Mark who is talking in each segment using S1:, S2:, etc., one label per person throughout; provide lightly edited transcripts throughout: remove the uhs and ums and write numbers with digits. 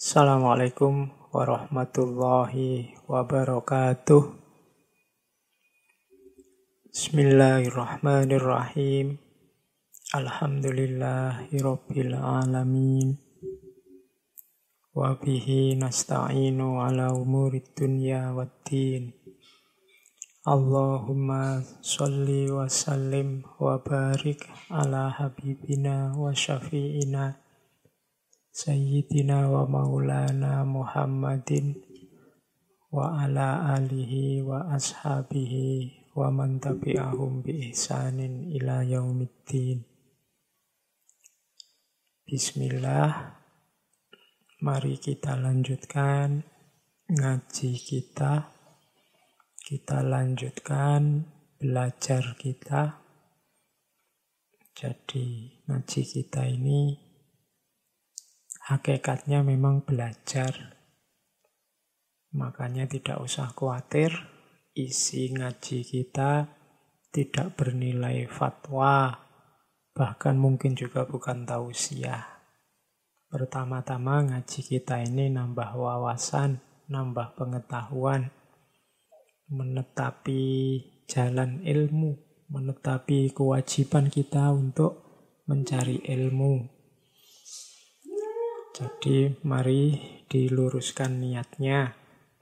S1: Assalamualaikum warahmatullahi wabarakatuh. Bismillahirrahmanirrahim. Alhamdulillahirabbil alamin. Wa bihi nasta'inu ala umurid dunya waddin. Allahumma sholli wa sallim wa barik ala habibina wa syafi'ina Sayyidina wa maulana Muhammadin wa ala alihi wa ashabihi wa man tabi'ahum bi ihsanin ila yaumiddin. Bismillah, mari kita lanjutkan ngaji kita. Kita lanjutkan belajar kita. Jadi ngaji kita ini hakikatnya memang belajar. Makanya tidak usah khawatir, isi ngaji kita tidak bernilai fatwa, bahkan mungkin juga bukan tausiah. Pertama-tama ngaji kita ini nambah wawasan, nambah pengetahuan, menetapi jalan ilmu, menetapi kewajiban kita untuk mencari ilmu. Jadi mari diluruskan niatnya.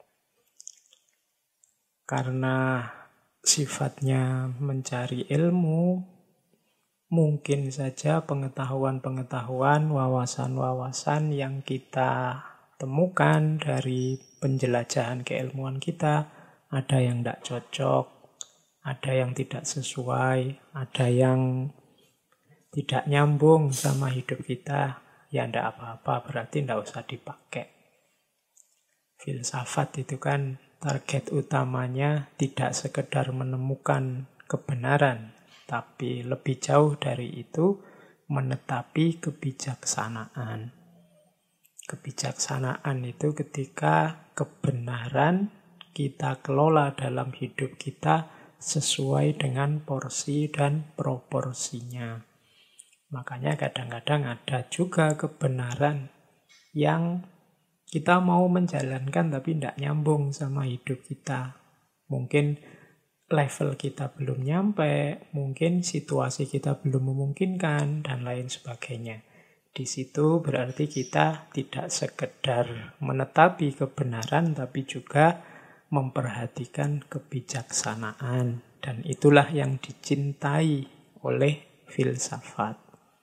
S1: Karena sifatnya mencari ilmu, mungkin saja pengetahuan-pengetahuan, wawasan-wawasan yang kita temukan dari penjelajahan keilmuan kita, ada yang tidak cocok, ada yang tidak sesuai, ada yang tidak nyambung sama hidup kita. Ya tidak apa-apa, berarti tidak usah dipakai. Filsafat itu kan target utamanya tidak sekedar menemukan kebenaran, tapi lebih jauh dari itu menetapi kebijaksanaan. Kebijaksanaan itu ketika kebenaran kita kelola dalam hidup kita sesuai dengan porsi dan proporsinya. Makanya kadang-kadang ada juga kebenaran yang kita mau menjalankan tapi tidak nyambung sama hidup kita. Mungkin level kita belum nyampe, mungkin situasi kita belum memungkinkan, dan lain sebagainya. Di situ berarti kita tidak sekedar menetapi kebenaran, tapi juga memperhatikan kebijaksanaan. Dan itulah yang dicintai oleh filsafat.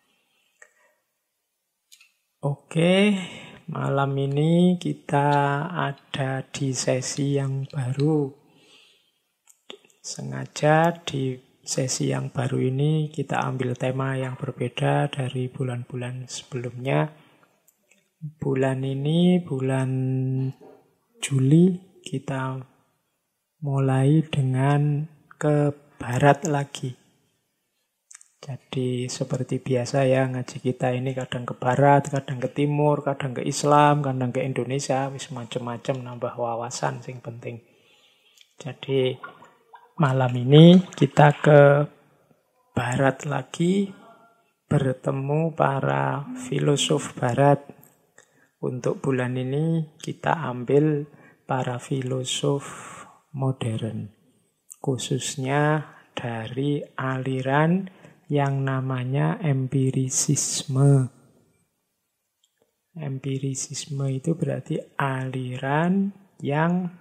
S1: Oke, malam ini kita ada di sesi yang baru. Sengaja di sesi yang baru ini kita ambil tema yang berbeda dari bulan-bulan sebelumnya. Bulan ini, bulan Juli, kita mulai dengan ke barat lagi. Jadi seperti biasa ya, ngaji kita ini kadang ke barat, kadang ke timur, kadang ke Islam, kadang ke Indonesia, wis macam-macam, nambah wawasan sing penting. Jadi malam ini kita ke barat lagi, bertemu para filosof barat. Untuk bulan ini kita ambil para filosof modern, khususnya dari aliran yang namanya empirisisme. Empirisisme itu berarti aliran yang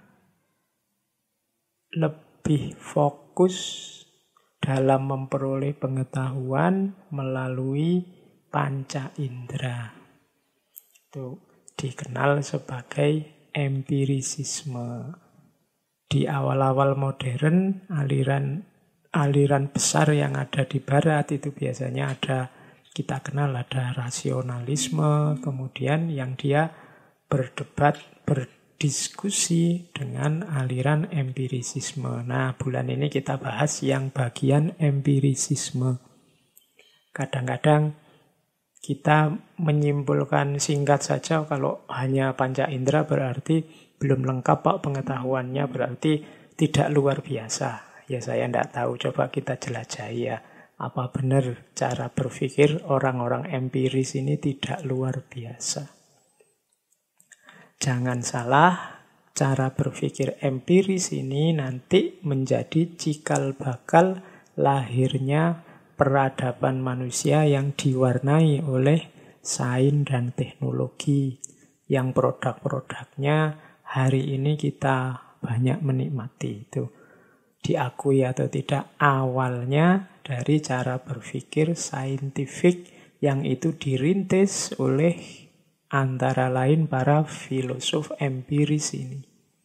S1: lebih fokus dalam memperoleh pengetahuan melalui panca indera. Itu dikenal sebagai empirisisme. Di awal-awal modern, aliran besar yang ada di barat itu biasanya kita kenal ada rasionalisme, kemudian yang dia berdebat, berdiskusi dengan aliran empirisisme. Nah, bulan ini kita bahas yang bagian empirisisme. Kadang-kadang kita menyimpulkan singkat saja kalau hanya panca indera berarti belum lengkap Pak pengetahuannya, berarti tidak luar biasa. Ya saya tidak tahu, coba kita jelajahi ya. Apa benar cara berpikir orang-orang empiris ini tidak luar biasa? Jangan salah, cara berpikir empiris ini nanti menjadi cikal bakal lahirnya peradaban manusia yang diwarnai oleh sains dan teknologi, yang produk-produknya hari ini kita banyak menikmati. Itu diakui atau tidak, awalnya dari cara berpikir saintifik yang itu dirintis oleh antara lain para filosof empiris ini.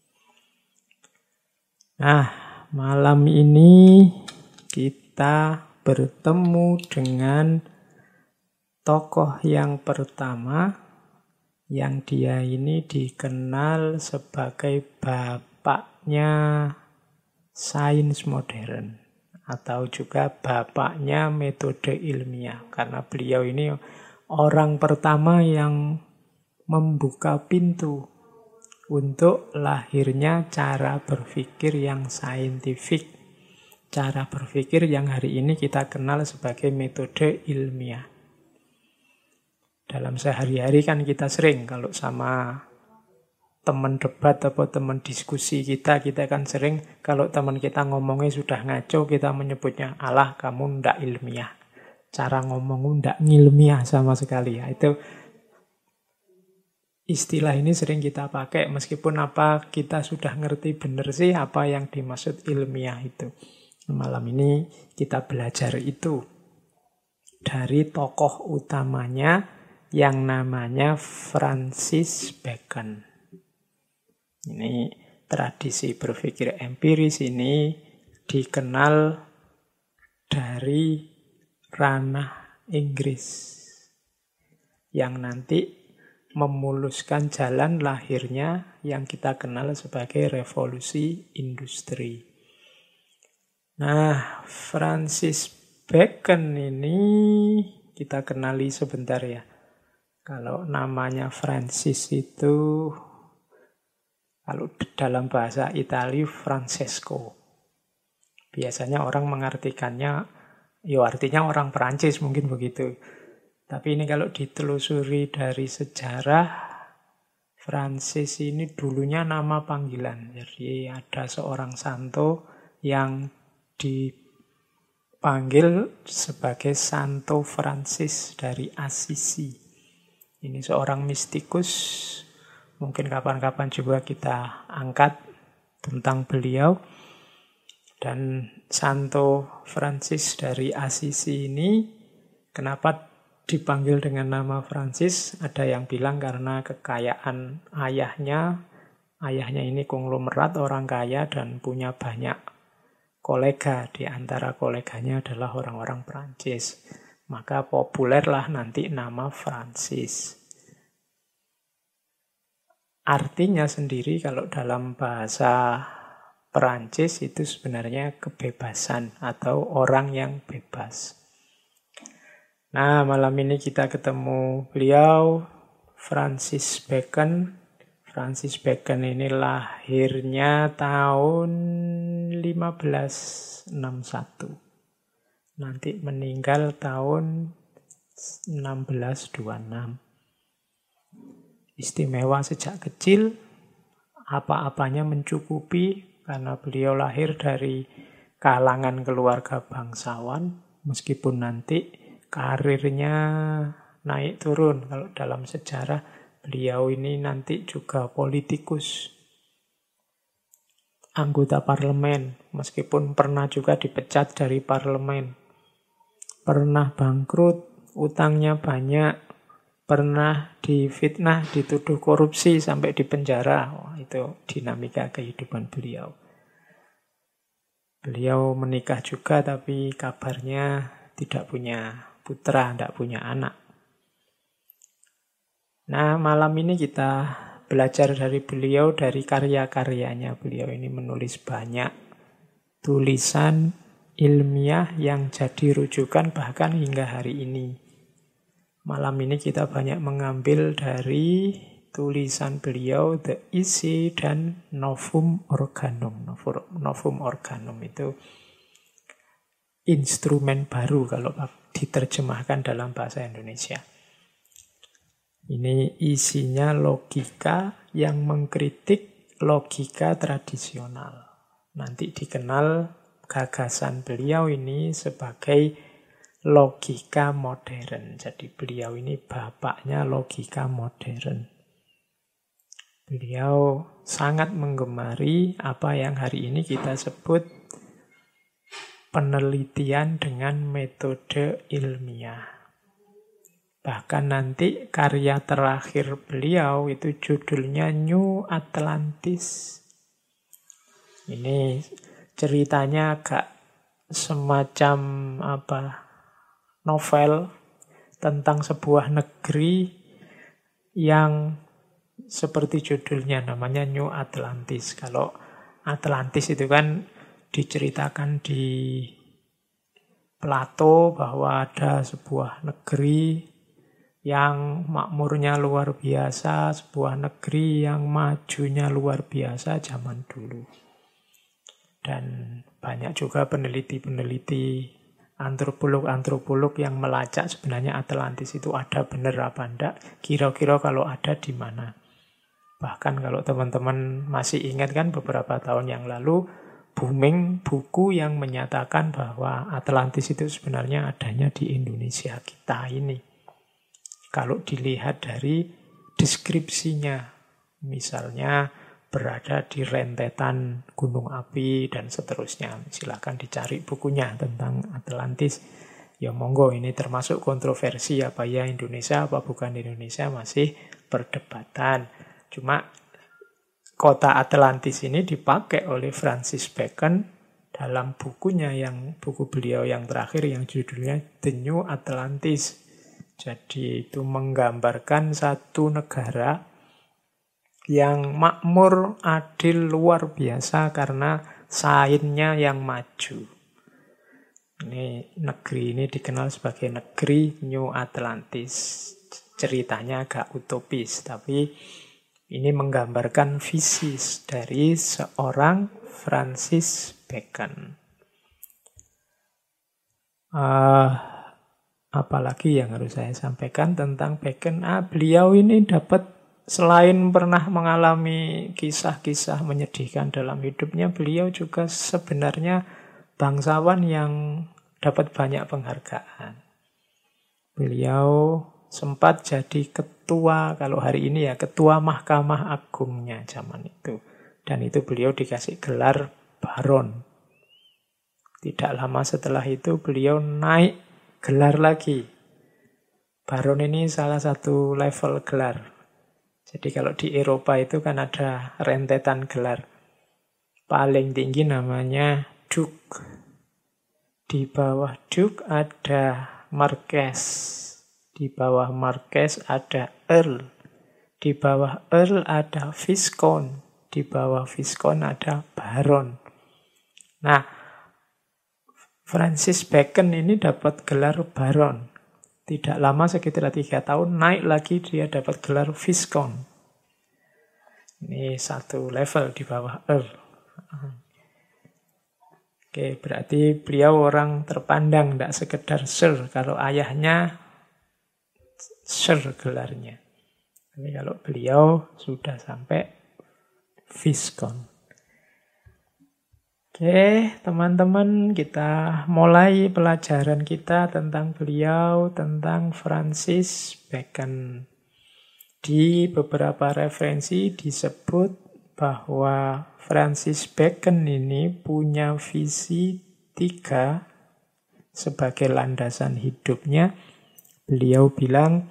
S1: Nah, malam ini kita bertemu dengan tokoh yang pertama, yang dia ini dikenal sebagai bapaknya sains modern, atau juga bapaknya metode ilmiah, karena beliau ini orang pertama yang membuka pintu untuk lahirnya cara berpikir yang saintifik, cara berpikir yang hari ini kita kenal sebagai metode ilmiah. Dalam sehari-hari kan kita sering kalau sama teman debat atau teman diskusi kita kan sering kalau teman kita ngomongnya sudah ngaco, kita menyebutnya, alah kamu ndak ilmiah. Cara ngomongmu ndak ngilmiah sama sekali. Ya, itu istilah ini sering kita pakai meskipun apa kita sudah ngerti benar sih apa yang dimaksud ilmiah itu. Malam ini kita belajar itu dari tokoh utamanya yang namanya Francis Bacon. Ini tradisi berpikir empiris ini dikenal dari ranah Inggris yang nanti memuluskan jalan lahirnya yang kita kenal sebagai revolusi industri. Nah, Francis Bacon ini kita kenali sebentar ya. Kalau namanya Francis itu, kalau dalam bahasa Italia Francesco. Biasanya orang mengartikannya, ya artinya orang Perancis mungkin begitu. Tapi ini kalau ditelusuri dari sejarah, Francis ini dulunya nama panggilan. Jadi ada seorang santo yang dipanggil sebagai Santo Francis dari Assisi. Ini seorang mistikus. Mungkin kapan-kapan juga kita angkat tentang beliau. Dan Santo Francis dari Assisi ini, kenapa dipanggil dengan nama Francis? Ada yang bilang karena kekayaan ayahnya. Ayahnya ini konglomerat orang kaya dan punya banyak kolega. Di antara koleganya adalah orang-orang Prancis. Maka populerlah nanti nama Francis. Artinya sendiri kalau dalam bahasa Perancis itu sebenarnya kebebasan atau orang yang bebas. Nah, malam ini kita ketemu beliau, Francis Bacon. Francis Bacon ini lahirnya tahun 1561. Nanti meninggal tahun 1626. Istimewa sejak kecil, apa-apanya mencukupi karena beliau lahir dari kalangan keluarga bangsawan, meskipun nanti karirnya naik turun. Kalau dalam sejarah, beliau ini nanti juga politikus, anggota parlemen, meskipun pernah juga dipecat dari parlemen. Pernah bangkrut, utangnya banyak, pernah difitnah, dituduh korupsi, sampai dipenjara. Itu dinamika kehidupan beliau. Beliau menikah juga, tapi kabarnya tidak punya putra, tidak punya anak. Nah, malam ini kita belajar dari beliau, dari karya-karyanya. Beliau ini menulis banyak tulisan ilmiah yang jadi rujukan bahkan hingga hari ini. Malam ini kita banyak mengambil dari tulisan beliau, The Essay dan Novum Organum. Novum Organum itu instrumen baru kalau diterjemahkan dalam bahasa Indonesia. Ini isinya logika yang mengkritik logika tradisional. Nanti dikenal gagasan beliau ini sebagai logika modern. Jadi beliau ini bapaknya logika modern. Beliau sangat menggemari apa yang hari ini kita sebut penelitian dengan metode ilmiah. Bahkan nanti karya terakhir beliau itu judulnya New Atlantis. Ini ceritanya agak semacam novel tentang sebuah negeri yang seperti judulnya, namanya New Atlantis. Kalau Atlantis itu kan diceritakan di Plato bahwa ada sebuah negeri yang makmurnya luar biasa, sebuah negeri yang majunya luar biasa zaman dulu. Dan banyak juga peneliti-peneliti, antropolog-antropolog yang melacak sebenarnya Atlantis itu ada benar apa enggak, kira-kira kalau ada di mana. Bahkan kalau teman-teman masih ingat kan beberapa tahun yang lalu, booming buku yang menyatakan bahwa Atlantis itu sebenarnya adanya di Indonesia kita ini. Kalau dilihat dari deskripsinya, misalnya berada di rentetan gunung api dan seterusnya. Silakan dicari bukunya tentang Atlantis. Ya monggo, ini termasuk kontroversi apa ya Indonesia, apa bukan Indonesia, masih perdebatan. Cuma kota Atlantis ini dipakai oleh Francis Bacon dalam buku beliau yang terakhir yang judulnya The New Atlantis. Jadi itu menggambarkan satu negara yang makmur, adil, luar biasa karena sainnya yang maju. Negeri ini dikenal sebagai negeri New Atlantis. Ceritanya agak utopis, tapi ini menggambarkan visi dari seorang Francis Bacon. Apalagi yang harus saya sampaikan tentang Bacon? Beliau ini selain pernah mengalami kisah-kisah menyedihkan dalam hidupnya, beliau juga sebenarnya bangsawan yang dapat banyak penghargaan. Beliau sempat jadi ketua, kalau hari ini ya ketua Mahkamah Agungnya zaman itu. Dan itu beliau dikasih gelar Baron. Tidak lama setelah itu beliau naik gelar lagi. Baron ini salah satu level gelar. Jadi kalau di Eropa itu kan ada rentetan gelar. Paling tinggi namanya Duke. Di bawah Duke ada Marquess. Di bawah Marquess ada Earl. Di bawah Earl ada Viscount. Di bawah Viscount ada Baron. Nah, Francis Bacon ini dapat gelar Baron. Tidak lama, sekitar 3 tahun, naik lagi dia dapat gelar Viscount. Ini satu level di bawah Earl. Oke, berarti beliau orang terpandang, tidak sekedar Sir. Kalau ayahnya Sir gelarnya. Tapi kalau beliau sudah sampai Viscount. Oke, teman-teman, kita mulai pelajaran kita tentang beliau, tentang Francis Bacon. Di beberapa referensi disebut bahwa Francis Bacon ini punya visi 3 sebagai landasan hidupnya. Beliau bilang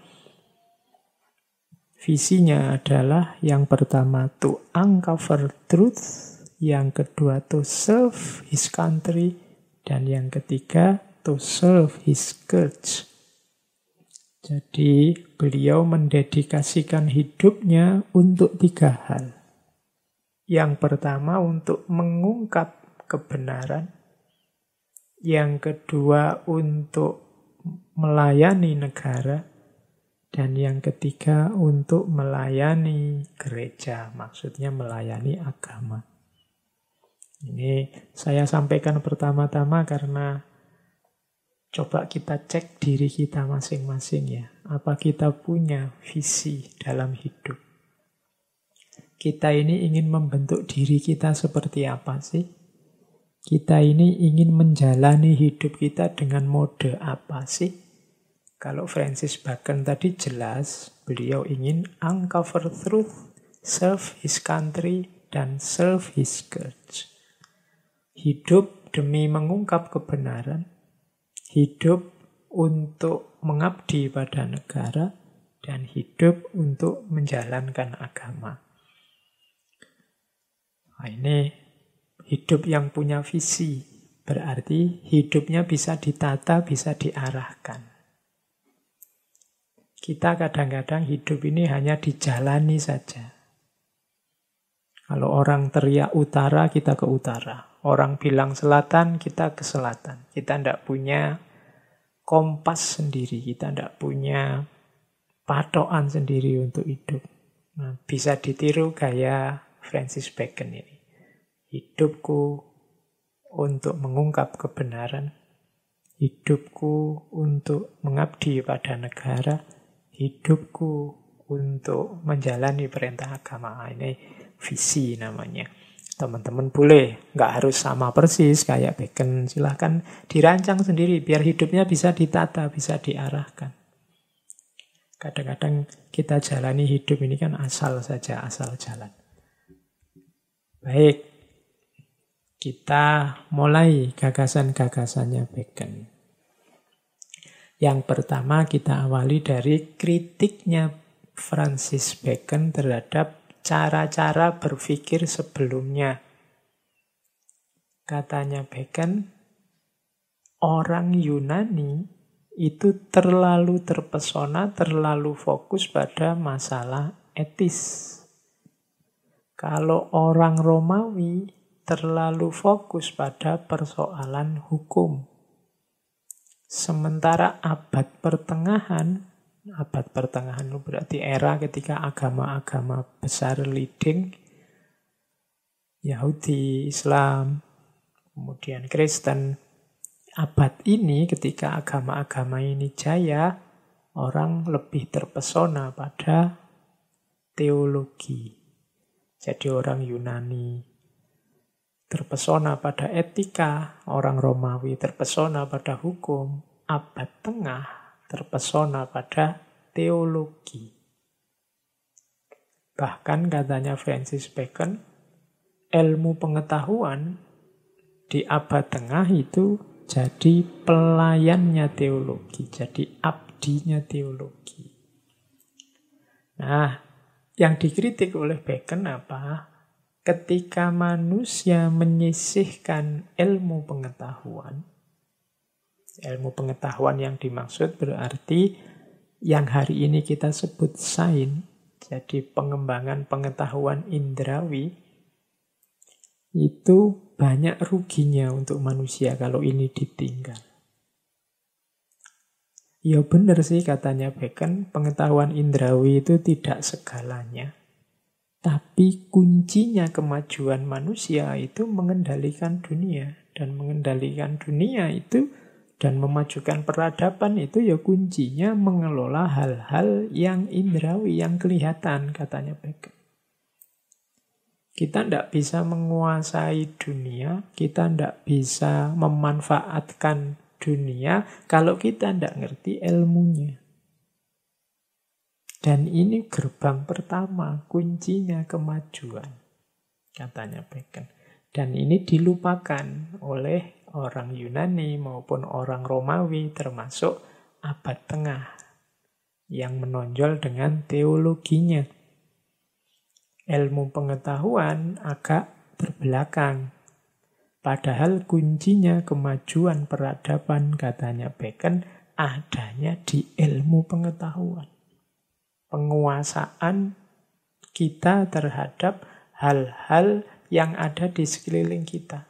S1: visinya adalah yang pertama to uncover truth, yang kedua to serve his country, dan yang ketiga to serve his church. Jadi beliau mendedikasikan hidupnya untuk 3 hal. Yang pertama untuk mengungkap kebenaran, yang kedua untuk melayani negara, dan yang ketiga untuk melayani gereja, maksudnya melayani agama. Ini saya sampaikan pertama-tama karena Coba kita cek diri kita masing-masing ya. Apa kita punya visi dalam hidup? Kita ini ingin membentuk diri kita seperti apa sih? Kita ini ingin menjalani hidup kita dengan mode apa sih? Kalau Francis Bacon tadi jelas, beliau ingin uncover truth, serve his country, dan serve his church. Hidup demi mengungkap kebenaran, hidup untuk mengabdi pada negara, dan hidup untuk menjalankan agama. Nah, ini hidup yang punya visi, berarti hidupnya bisa ditata, bisa diarahkan. Kita kadang-kadang hidup ini hanya dijalani saja. Kalau orang teriak utara, kita ke utara. Orang bilang selatan, kita ke selatan. Kita tidak punya kompas sendiri, kita tidak punya patokan sendiri untuk hidup. Nah, bisa ditiru gaya Francis Bacon ini. Hidupku untuk mengungkap kebenaran, hidupku untuk mengabdi pada negara, hidupku untuk menjalani perintah agama. Ini visi namanya. Teman-teman boleh, nggak harus sama persis kayak Bacon. Silahkan dirancang sendiri biar hidupnya bisa ditata, bisa diarahkan. Kadang-kadang kita jalani hidup ini kan asal saja, asal jalan. Baik, kita mulai gagasan-gagasannya Bacon. Yang pertama kita awali dari kritiknya Francis Bacon terhadap cara-cara berpikir sebelumnya. Katanya Bacon, orang Yunani itu terlalu terpesona, terlalu fokus pada masalah etis. Kalau orang Romawi terlalu fokus pada persoalan hukum. Sementara abad pertengahan itu berarti era ketika agama-agama besar leading, Yahudi, Islam, kemudian Kristen. Abad ini ketika agama-agama ini jaya, orang lebih terpesona pada teologi. Jadi orang Yunani terpesona pada etika, orang Romawi terpesona pada hukum, abad tengah terpesona pada teologi. Bahkan katanya Francis Bacon, ilmu pengetahuan di abad tengah itu jadi pelayannya teologi, jadi abdinya teologi. Nah, yang dikritik oleh Bacon apa? Ketika manusia menyisihkan ilmu pengetahuan yang dimaksud berarti yang hari ini kita sebut sains, jadi pengembangan pengetahuan indrawi, itu banyak ruginya untuk manusia kalau ini ditinggal. Ya benar sih katanya Bacon, pengetahuan indrawi itu tidak segalanya. Tapi kuncinya kemajuan manusia itu mengendalikan dunia. Dan mengendalikan dunia itu dan memajukan peradaban itu ya kuncinya mengelola hal-hal yang indrawi, yang kelihatan, katanya Bacon. Kita tidak bisa menguasai dunia, kita tidak bisa memanfaatkan dunia kalau kita tidak ngerti ilmunya. Dan ini gerbang pertama, kuncinya kemajuan, katanya Bacon. Dan ini dilupakan oleh orang Yunani maupun orang Romawi, termasuk abad tengah, yang menonjol dengan teologinya. Ilmu pengetahuan agak terbelakang. Padahal kuncinya kemajuan peradaban, katanya Bacon, adanya di ilmu pengetahuan. Penguasaan kita terhadap hal-hal yang ada di sekeliling kita.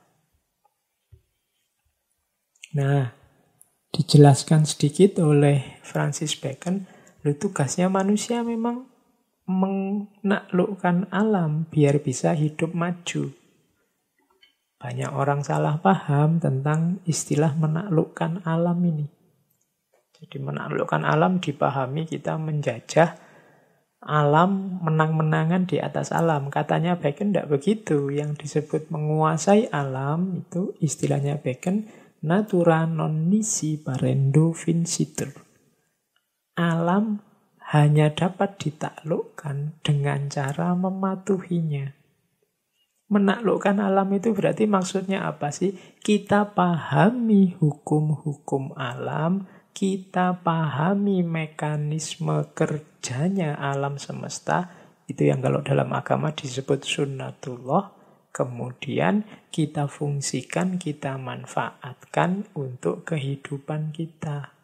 S1: Nah, dijelaskan sedikit oleh Francis Bacon, tugasnya manusia memang menaklukkan alam biar bisa hidup maju. Banyak orang salah paham tentang istilah menaklukkan alam ini. Jadi menaklukkan alam dipahami kita menjajah alam, menang-menangan di atas alam. Katanya Bacon tidak begitu. Yang disebut menguasai alam itu istilahnya Bacon, natura non nisi parendo vincitur. Alam hanya dapat ditaklukkan dengan cara mematuhinya. Menaklukkan alam itu berarti maksudnya apa sih? Kita pahami hukum-hukum alam, kita pahami mekanisme kerjanya alam semesta, itu yang kalau dalam agama disebut sunnatullah, kemudian kita fungsikan, kita manfaatkan untuk kehidupan kita.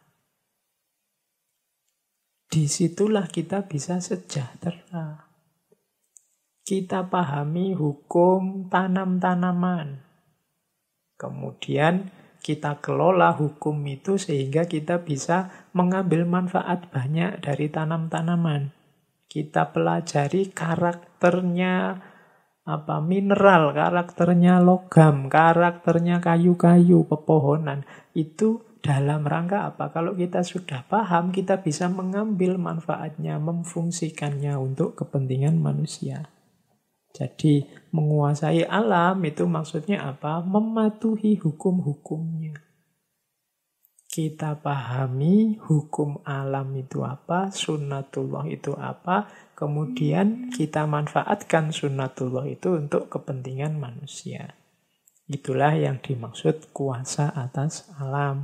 S1: Disitulah kita bisa sejahtera. Kita pahami hukum tanam-tanaman. Kemudian kita kelola hukum itu sehingga kita bisa mengambil manfaat banyak dari tanam-tanaman. Kita pelajari karakternya mineral, karakternya logam, karakternya kayu-kayu, pepohonan. Itu dalam rangka apa? Kalau kita sudah paham, kita bisa mengambil manfaatnya, memfungsikannya untuk kepentingan manusia. Jadi menguasai alam itu maksudnya apa? Mematuhi hukum-hukumnya. Kita pahami hukum alam itu apa, sunnatullah itu apa, kemudian kita manfaatkan sunnatullah itu untuk kepentingan manusia. Itulah yang dimaksud kuasa atas alam.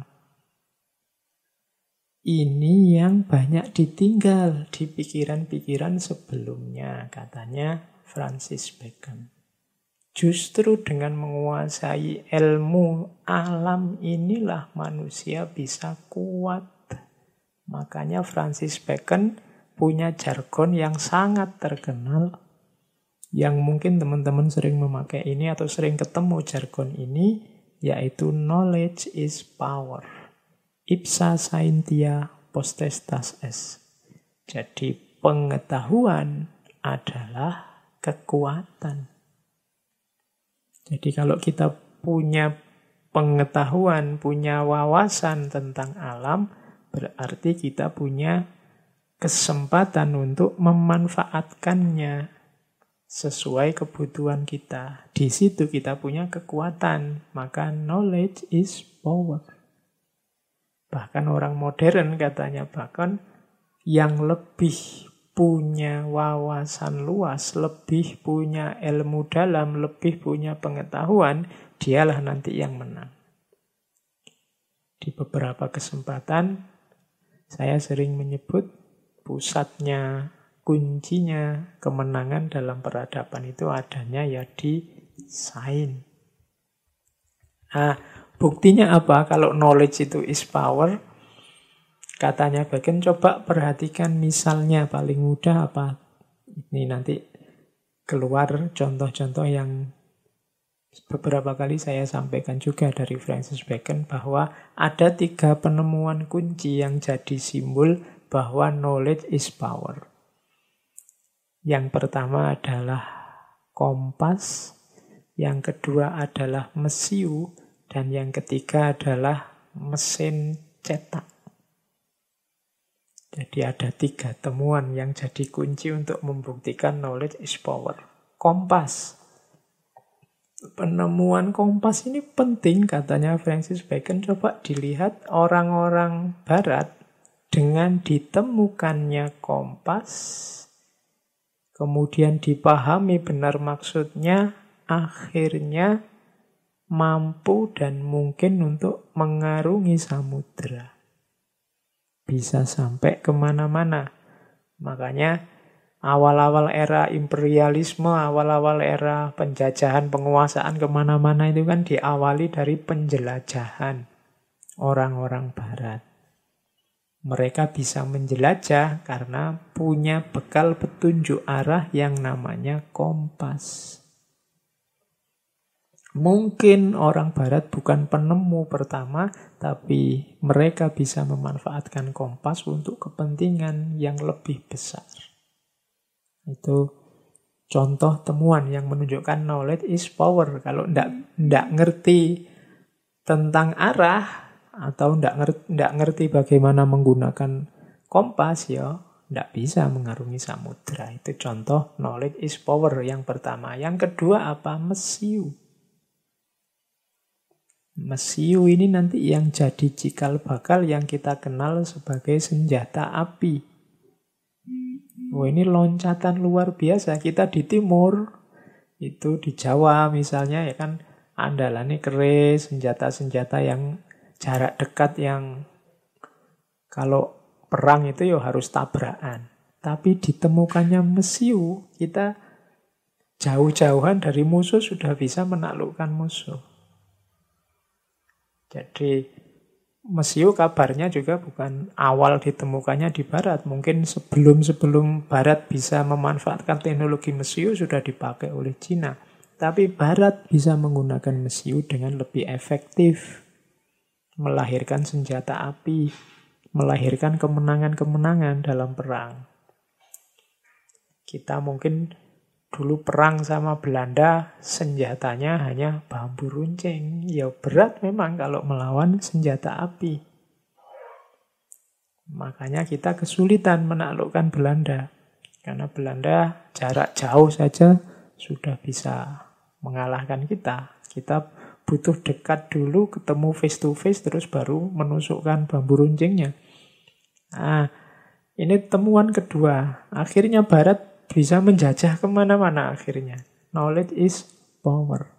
S1: Ini yang banyak ditinggal di pikiran-pikiran sebelumnya, katanya Francis Bacon. Justru dengan menguasai ilmu alam inilah manusia bisa kuat. Makanya Francis Bacon punya jargon yang sangat terkenal, yang mungkin teman-teman sering memakai ini atau sering ketemu jargon ini, yaitu knowledge is power. Ipsa scientia potestas est. Jadi pengetahuan adalah kekuatan. Jadi kalau kita punya pengetahuan, punya wawasan tentang alam, berarti kita punya kesempatan untuk memanfaatkannya sesuai kebutuhan kita. Di situ kita punya kekuatan, maka knowledge is power. Bahkan orang modern katanya bahkan yang lebih punya wawasan luas, lebih punya ilmu dalam, lebih punya pengetahuan, dialah nanti yang menang. Di beberapa kesempatan, saya sering menyebut pusatnya, kuncinya kemenangan dalam peradaban itu adanya ya di sains. Nah, buktinya apa? Kalau knowledge itu is power, katanya Bacon, coba perhatikan misalnya paling mudah apa. Ini nanti keluar contoh-contoh yang beberapa kali saya sampaikan juga dari Francis Bacon, bahwa ada 3 penemuan kunci yang jadi simbol bahwa knowledge is power. Yang pertama adalah kompas, yang kedua adalah mesiu, dan yang ketiga adalah mesin cetak. Jadi ada 3 temuan yang jadi kunci untuk membuktikan knowledge is power. Kompas. Penemuan kompas ini penting, katanya Francis Bacon. Coba dilihat orang-orang barat dengan ditemukannya kompas, kemudian dipahami benar maksudnya, akhirnya mampu dan mungkin untuk mengarungi samudera. Bisa sampai kemana-mana. Makanya awal-awal era imperialisme, awal-awal era penjajahan, penguasaan kemana-mana itu kan diawali dari penjelajahan orang-orang barat. Mereka bisa menjelajah karena punya bekal petunjuk arah yang namanya kompas. Mungkin orang barat bukan penemu pertama, tapi mereka bisa memanfaatkan kompas untuk kepentingan yang lebih besar. Itu contoh temuan yang menunjukkan knowledge is power. Kalau ndak ngerti tentang arah atau ndak ngerti bagaimana menggunakan kompas, ya ndak bisa mengarungi samudra. Itu contoh knowledge is power yang pertama. Yang kedua apa? Mesiu. Mesiu ini nanti yang jadi cikal bakal yang kita kenal sebagai senjata api. Oh, ini loncatan luar biasa. Kita di timur, itu di Jawa misalnya ya kan, andalannya keris, senjata-senjata yang jarak dekat yang kalau perang itu ya harus tabrakan. Tapi ditemukannya mesiu, kita jauh-jauhan dari musuh sudah bisa menaklukkan musuh. Jadi mesiu kabarnya juga bukan awal ditemukannya di barat. Mungkin sebelum barat bisa memanfaatkan teknologi mesiu sudah dipakai oleh Cina. Tapi barat bisa menggunakan mesiu dengan lebih efektif. Melahirkan senjata api, melahirkan kemenangan-kemenangan dalam perang. Kita mungkin dulu perang sama Belanda, senjatanya hanya bambu runcing. Ya berat memang kalau melawan senjata api. Makanya kita kesulitan menaklukkan Belanda. Karena Belanda jarak jauh saja sudah bisa mengalahkan kita. Kita butuh dekat dulu, ketemu face to face, terus baru menusukkan bambu runcingnya. Nah, ini temuan kedua. Akhirnya Barat bisa menjajah kemana-mana akhirnya. Knowledge is power.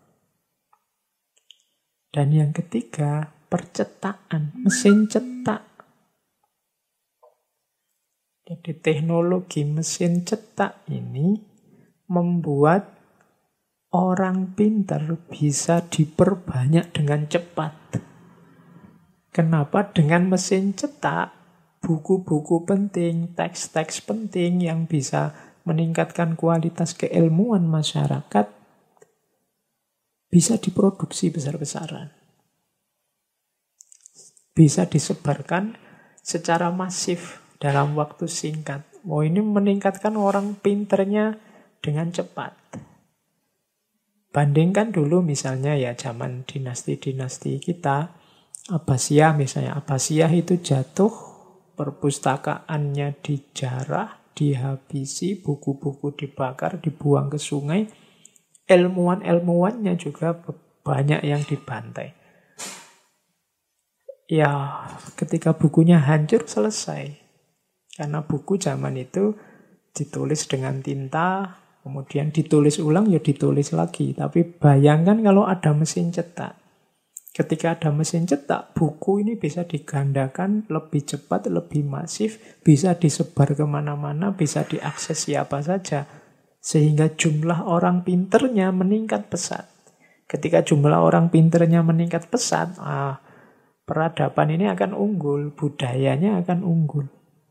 S1: Dan yang ketiga, percetakan, mesin cetak. Jadi teknologi mesin cetak ini membuat orang pintar bisa diperbanyak dengan cepat. Kenapa? Dengan mesin cetak, buku-buku penting, teks-teks penting yang bisa meningkatkan kualitas keilmuan masyarakat bisa diproduksi besar-besaran. Bisa disebarkan secara masif dalam waktu singkat. Oh, ini meningkatkan orang pinternya dengan cepat. Bandingkan dulu misalnya ya zaman dinasti-dinasti kita, Abbasiyah misalnya. Abbasiyah itu jatuh, perpustakaannya dijarah, dihabisi, buku-buku dibakar, dibuang ke sungai. Ilmuwan-ilmuwannya juga banyak yang dibantai. Ya, ketika bukunya hancur, selesai. Karena buku zaman itu ditulis dengan tinta, kemudian ditulis ulang, ya ditulis lagi. Tapi bayangkan kalau ada mesin cetak. Ketika ada mesin cetak, buku ini bisa digandakan lebih cepat, lebih masif, bisa disebar kemana-mana, bisa diakses siapa saja. Sehingga jumlah orang pinternya meningkat pesat. Ketika jumlah orang pinternya meningkat pesat, peradaban ini akan unggul, budayanya akan unggul.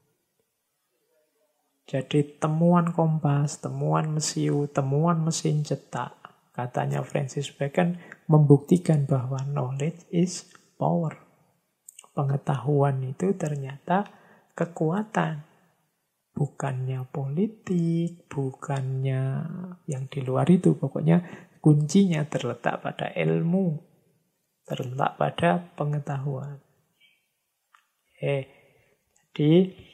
S1: Jadi temuan kompas, temuan mesiu, temuan mesin cetak, katanya Francis Bacon, membuktikan bahwa knowledge is power. Pengetahuan itu ternyata kekuatan. Bukannya politik, bukannya yang di luar itu. Pokoknya kuncinya terletak pada ilmu, terletak pada pengetahuan. Jadi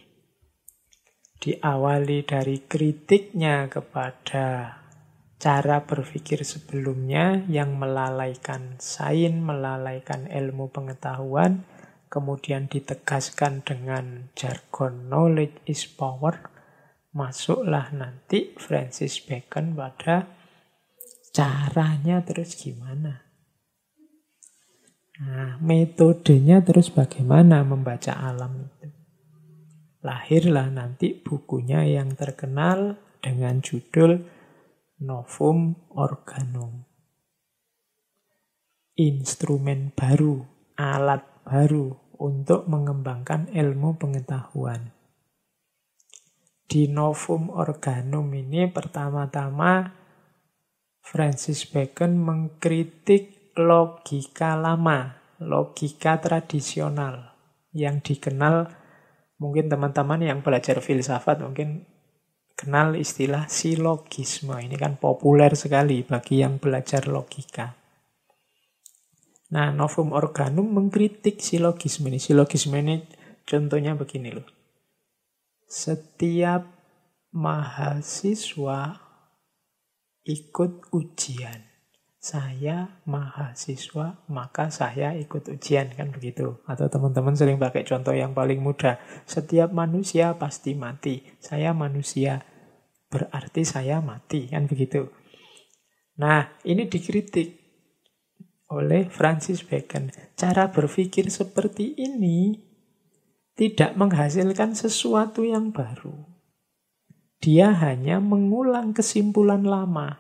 S1: diawali dari kritiknya kepada cara berpikir sebelumnya yang melalaikan sains, melalaikan ilmu pengetahuan, kemudian ditegaskan dengan jargon knowledge is power, masuklah nanti Francis Bacon pada caranya terus gimana. Nah, metodenya terus bagaimana membaca alam itu. Lahirlah nanti bukunya yang terkenal dengan judul Novum Organum. Instrumen baru, alat baru untuk mengembangkan ilmu pengetahuan. Di Novum Organum ini pertama-tama Francis Bacon mengkritik logika lama, logika tradisional yang dikenal. Mungkin teman-teman yang belajar filsafat mungkin kenal istilah silogisme. Ini kan populer sekali bagi yang belajar logika. Nah, Novum Organum mengkritik silogisme ini. Silogisme ini contohnya begini loh. Setiap mahasiswa ikut ujian. Saya mahasiswa, maka saya ikut ujian. Kan begitu. Atau teman-teman sering pakai contoh yang paling mudah. Setiap manusia pasti mati. Saya manusia, berarti saya mati. Kan begitu. Nah, ini dikritik oleh Francis Bacon. Cara berpikir seperti ini tidak menghasilkan sesuatu yang baru. Dia hanya mengulang kesimpulan lama.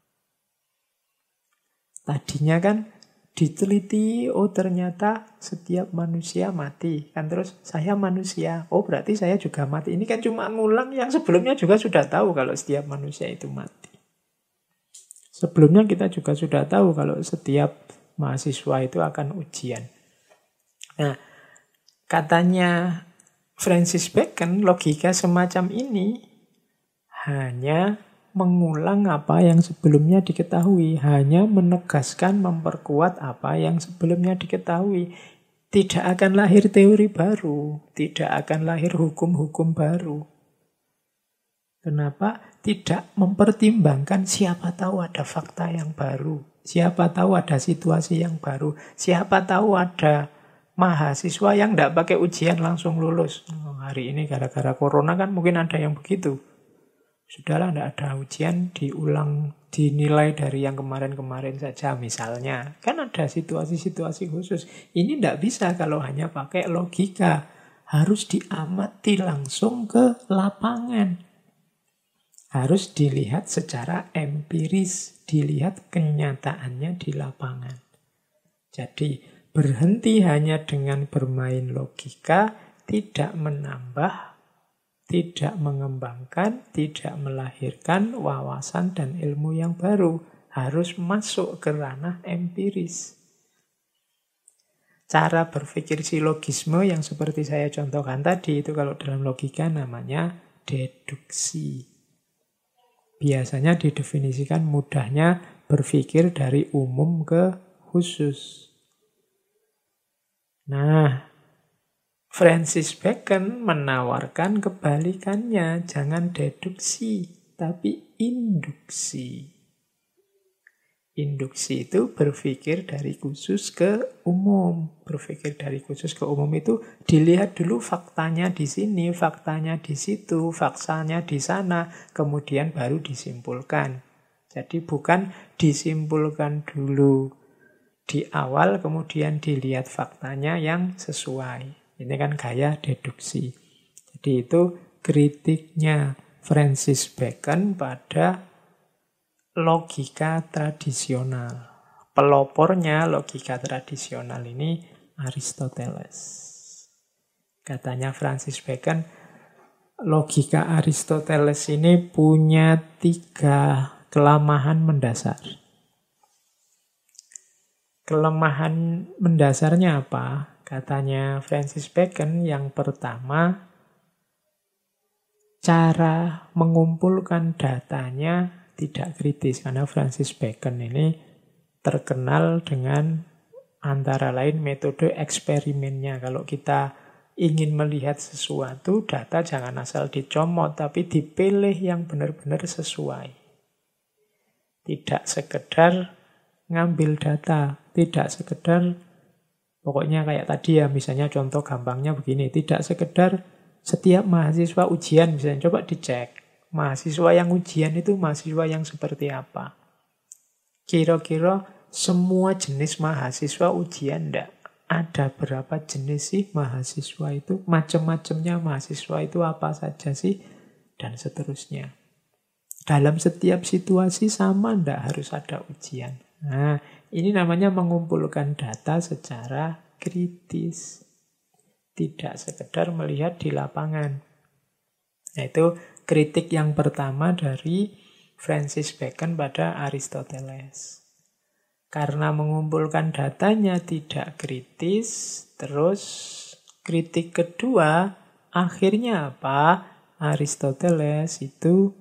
S1: Tadinya kan diteliti, oh ternyata setiap manusia mati. Kan terus saya manusia, oh berarti saya juga mati. Ini kan cuma ngulang yang sebelumnya juga sudah tahu kalau setiap manusia itu mati. Sebelumnya kita juga sudah tahu kalau setiap mahasiswa itu akan ujian. Nah, katanya Francis Bacon, logika semacam ini hanya mengulang apa yang sebelumnya diketahui, hanya menegaskan, memperkuat apa yang sebelumnya diketahui. Tidak akan lahir teori baru, tidak akan lahir hukum-hukum baru. Kenapa? Tidak mempertimbangkan siapa tahu ada fakta yang baru. Siapa tahu ada situasi yang baru. Siapa tahu ada mahasiswa yang tidak pakai ujian langsung lulus. Hari ini gara-gara corona kan mungkin ada yang begitu. Sudahlah, tidak ada ujian, diulang, dinilai dari yang kemarin-kemarin saja misalnya. Kan ada situasi-situasi khusus. Ini tidak bisa kalau hanya pakai logika. Harus diamati langsung ke lapangan. Harus dilihat secara empiris, dilihat kenyataannya di lapangan. Jadi berhenti hanya dengan bermain logika, tidak menambah, tidak mengembangkan, tidak melahirkan wawasan dan ilmu yang baru. Harus masuk ke ranah empiris. Cara berpikir silogisme yang seperti saya contohkan tadi, itu kalau dalam logika namanya deduksi. Biasanya didefinisikan mudahnya berpikir dari umum ke khusus. Nah, Francis Bacon menawarkan kebalikannya. Jangan deduksi, tapi induksi. Induksi itu berpikir dari khusus ke umum. Berpikir dari khusus ke umum itu dilihat dulu faktanya di sini, faktanya di situ, faktanya di sana, kemudian baru disimpulkan. Jadi bukan disimpulkan dulu di awal, kemudian dilihat faktanya yang sesuai. Ini kan gaya deduksi. Jadi itu kritiknya Francis Bacon pada logika tradisional. Pelopornya logika tradisional ini Aristoteles. Katanya Francis Bacon, logika Aristoteles ini punya 3 kelemahan mendasar. Kelemahan mendasarnya apa? Katanya Francis Bacon, yang pertama, cara mengumpulkan datanya tidak kritis, karena Francis Bacon ini terkenal dengan antara lain metode eksperimennya. Kalau kita ingin melihat sesuatu, data jangan asal dicomot, tapi dipilih yang benar-benar sesuai. Tidak sekedar ngambil data, tidak sekedar, pokoknya kayak tadi ya, misalnya contoh gampangnya begini, tidak sekedar setiap mahasiswa ujian, misalnya coba dicek. Mahasiswa yang ujian itu mahasiswa yang seperti apa? Kira-kira semua jenis mahasiswa ujian enggak? Ada berapa jenis sih mahasiswa itu? Macam-macamnya mahasiswa itu apa saja sih? Dan seterusnya. Dalam setiap situasi sama enggak harus ada ujian? Nah, ini namanya mengumpulkan data secara kritis. Tidak sekedar melihat di lapangan. Nah, itu kritik yang pertama dari Francis Bacon pada Aristoteles. Karena mengumpulkan datanya tidak kritis, terus kritik kedua, akhirnya apa? Aristoteles itu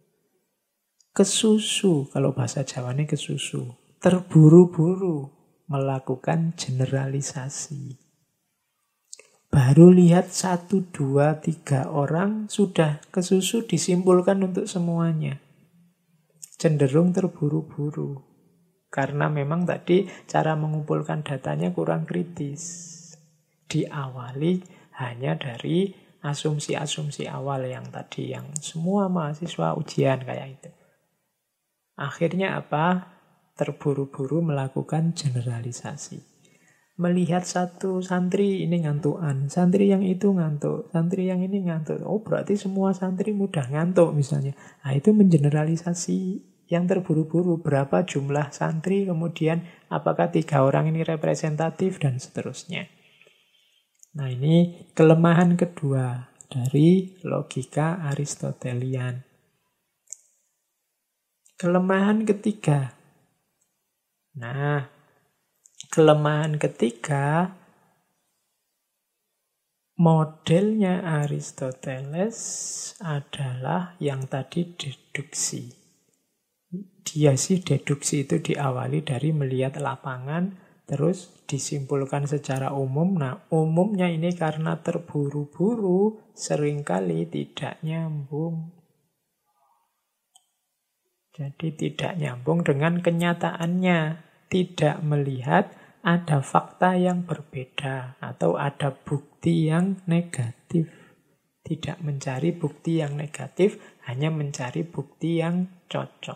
S1: kesusu, kalau bahasa Jawanya kesusu, terburu-buru melakukan generalisasi. Baru lihat 1, 2, 3 orang, sudah kesusu disimpulkan untuk semuanya. Cenderung terburu-buru. Karena memang tadi cara mengumpulkan datanya kurang kritis. Diawali hanya dari asumsi-asumsi awal yang tadi, yang semua mahasiswa ujian kayak itu. Akhirnya apa? Terburu-buru melakukan generalisasi. Melihat satu santri ini ngantukan, santri yang itu ngantuk, santri yang ini ngantuk. Oh, berarti semua santri mudah ngantuk misalnya. Nah, itu mengeneralisasi yang terburu-buru. Berapa jumlah santri, kemudian apakah 3 orang ini representatif, dan seterusnya. Nah, ini kelemahan kedua dari logika Aristotelian. Kelemahan ketiga. Nah, kelemahan ketiga, modelnya Aristoteles adalah yang tadi deduksi. Dia sih deduksi itu diawali dari melihat lapangan, terus disimpulkan secara umum. Nah, umumnya ini karena terburu-buru, seringkali tidak nyambung. Jadi tidak nyambung dengan kenyataannya. Tidak melihat ada fakta yang berbeda atau ada bukti yang negatif. Tidak mencari bukti yang negatif, hanya mencari bukti yang cocok.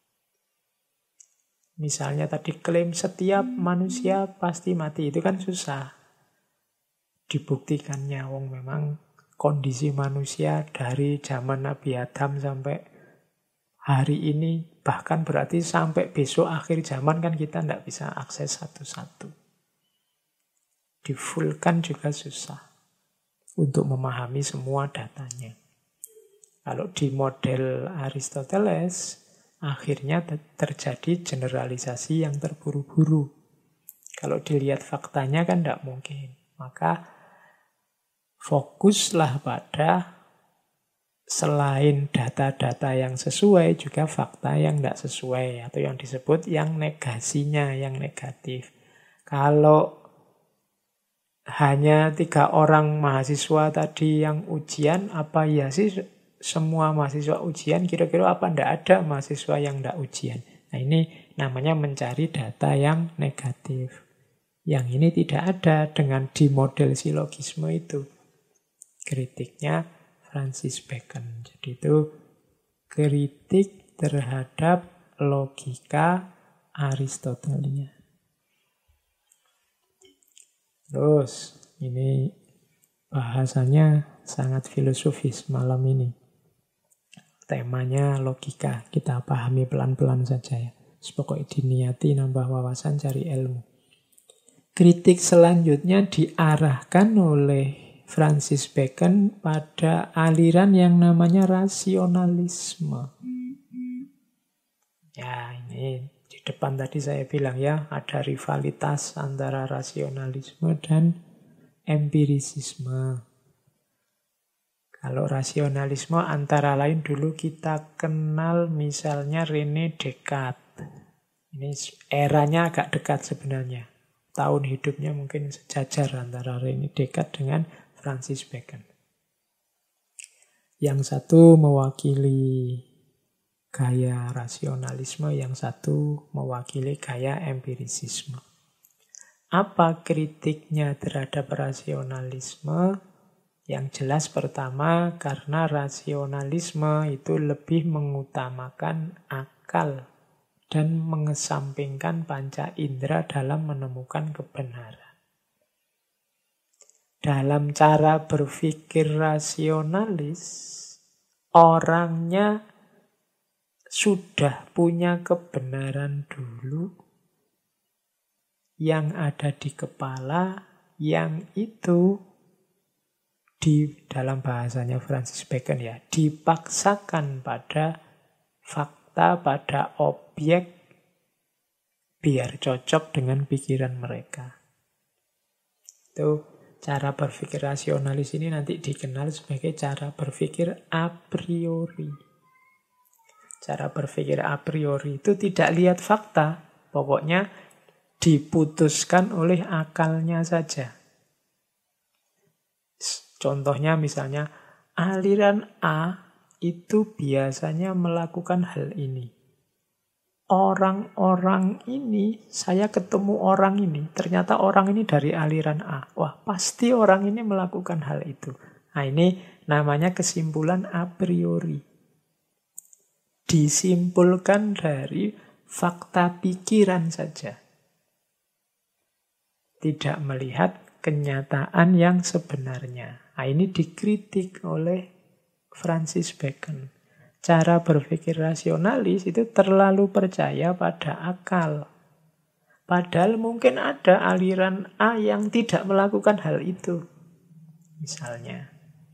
S1: Misalnya tadi klaim setiap manusia pasti mati, itu kan susah dibuktikannya. Wong memang kondisi manusia dari zaman Nabi Adam sampai hari ini, bahkan berarti sampai besok akhir zaman kan kita tidak bisa akses satu-satu. Di Vulkan juga susah untuk memahami semua datanya. Kalau di model Aristoteles, akhirnya terjadi generalisasi yang terburu-buru. Kalau dilihat faktanya kan tidak mungkin. Maka fokuslah pada selain data-data yang sesuai, juga fakta yang tidak sesuai, atau yang disebut yang negasinya, yang negatif. Kalau hanya 3 orang mahasiswa tadi yang ujian, apa ya sih semua mahasiswa ujian? Kira-kira apa tidak ada mahasiswa yang tidak ujian? Nah, ini namanya mencari data yang negatif. Yang ini tidak ada dengan di model silogisme itu. Kritiknya Francis Bacon. Jadi itu kritik terhadap logika Aristotelia. Terus, ini bahasanya sangat filosofis malam ini. Temanya logika, kita pahami pelan-pelan saja ya. Pokoknya diniati nambah wawasan, cari ilmu. Kritik selanjutnya diarahkan oleh Francis Bacon pada aliran yang namanya rasionalisme. Ya, ini di depan tadi saya bilang ya, ada rivalitas antara rasionalisme dan empirisisme. Kalau rasionalisme antara lain dulu kita kenal misalnya René Descartes. Ini eranya agak dekat sebenarnya. Tahun hidupnya mungkin sejajar antara René Descartes dengan Francis Bacon. Yang satu mewakili gaya rasionalisme, yang satu mewakili gaya empirisisme. Apa kritiknya terhadap rasionalisme? Yang jelas pertama, karena rasionalisme itu lebih mengutamakan akal dan mengesampingkan panca indera dalam menemukan kebenaran. Dalam cara berpikir rasionalis, orangnya sudah punya kebenaran dulu yang ada di kepala, yang itu di dalam bahasanya Francis Bacon ya, dipaksakan pada fakta, pada objek biar cocok dengan pikiran mereka. Itu Cara berpikir rasionalis ini nanti dikenal sebagai cara berpikir a priori. Cara berpikir a priori itu tidak lihat fakta, pokoknya diputuskan oleh akalnya saja. Contohnya misalnya, aliran A itu biasanya melakukan hal ini. Orang-orang ini, saya ketemu orang ini, ternyata orang ini dari aliran A. Wah, pasti orang ini melakukan hal itu. Nah, ini namanya kesimpulan a priori. Disimpulkan dari fakta pikiran saja. Tidak melihat kenyataan yang sebenarnya. Nah, ini dikritik oleh Francis Bacon. Cara berpikir rasionalis itu terlalu percaya pada akal. Padahal mungkin ada aliran A yang tidak melakukan hal itu. Misalnya.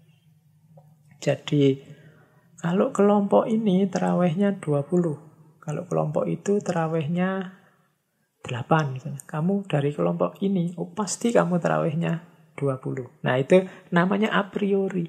S1: Jadi, kalau kelompok ini terawihnya 20. Kalau kelompok itu terawihnya 8 misalnya. Kamu dari kelompok ini, pasti kamu terawihnya 20. Nah, itu namanya a priori.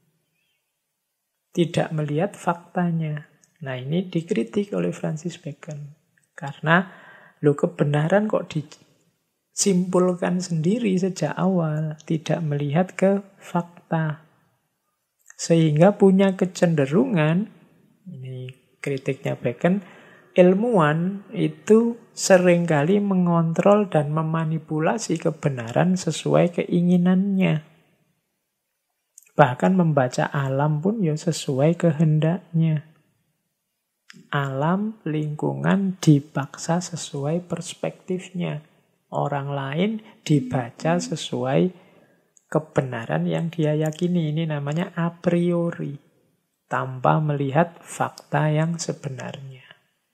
S1: Tidak melihat faktanya. Nah, ini dikritik oleh Francis Bacon. Karena kebenaran kok disimpulkan sendiri sejak awal. Tidak melihat ke fakta. Sehingga punya kecenderungan, ini kritiknya Bacon, ilmuwan itu seringkali mengontrol dan memanipulasi kebenaran sesuai keinginannya. Bahkan membaca alam pun ya sesuai kehendaknya. Alam, lingkungan dipaksa sesuai perspektifnya. Orang lain dibaca sesuai kebenaran yang dia yakini. Ini namanya a priori. Tanpa melihat fakta yang sebenarnya.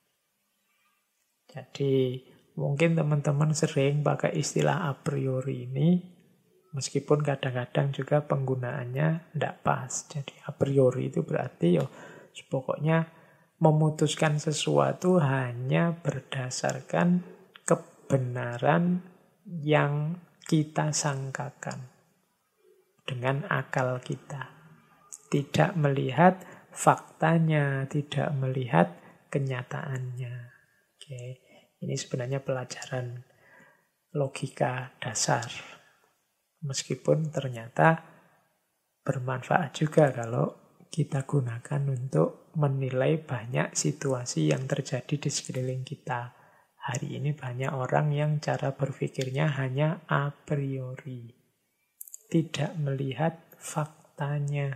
S1: Jadi mungkin teman-teman sering pakai istilah a priori ini. Meskipun kadang-kadang juga penggunaannya tidak pas. Jadi a priori itu berarti pokoknya memutuskan sesuatu hanya berdasarkan kebenaran yang kita sangkakan dengan akal kita. Tidak melihat faktanya, tidak melihat kenyataannya. Oke. Ini sebenarnya pelajaran logika dasar. Meskipun ternyata bermanfaat juga kalau kita gunakan untuk menilai banyak situasi yang terjadi di sekeliling kita. Hari ini banyak orang yang cara berpikirnya hanya a priori. Tidak melihat faktanya.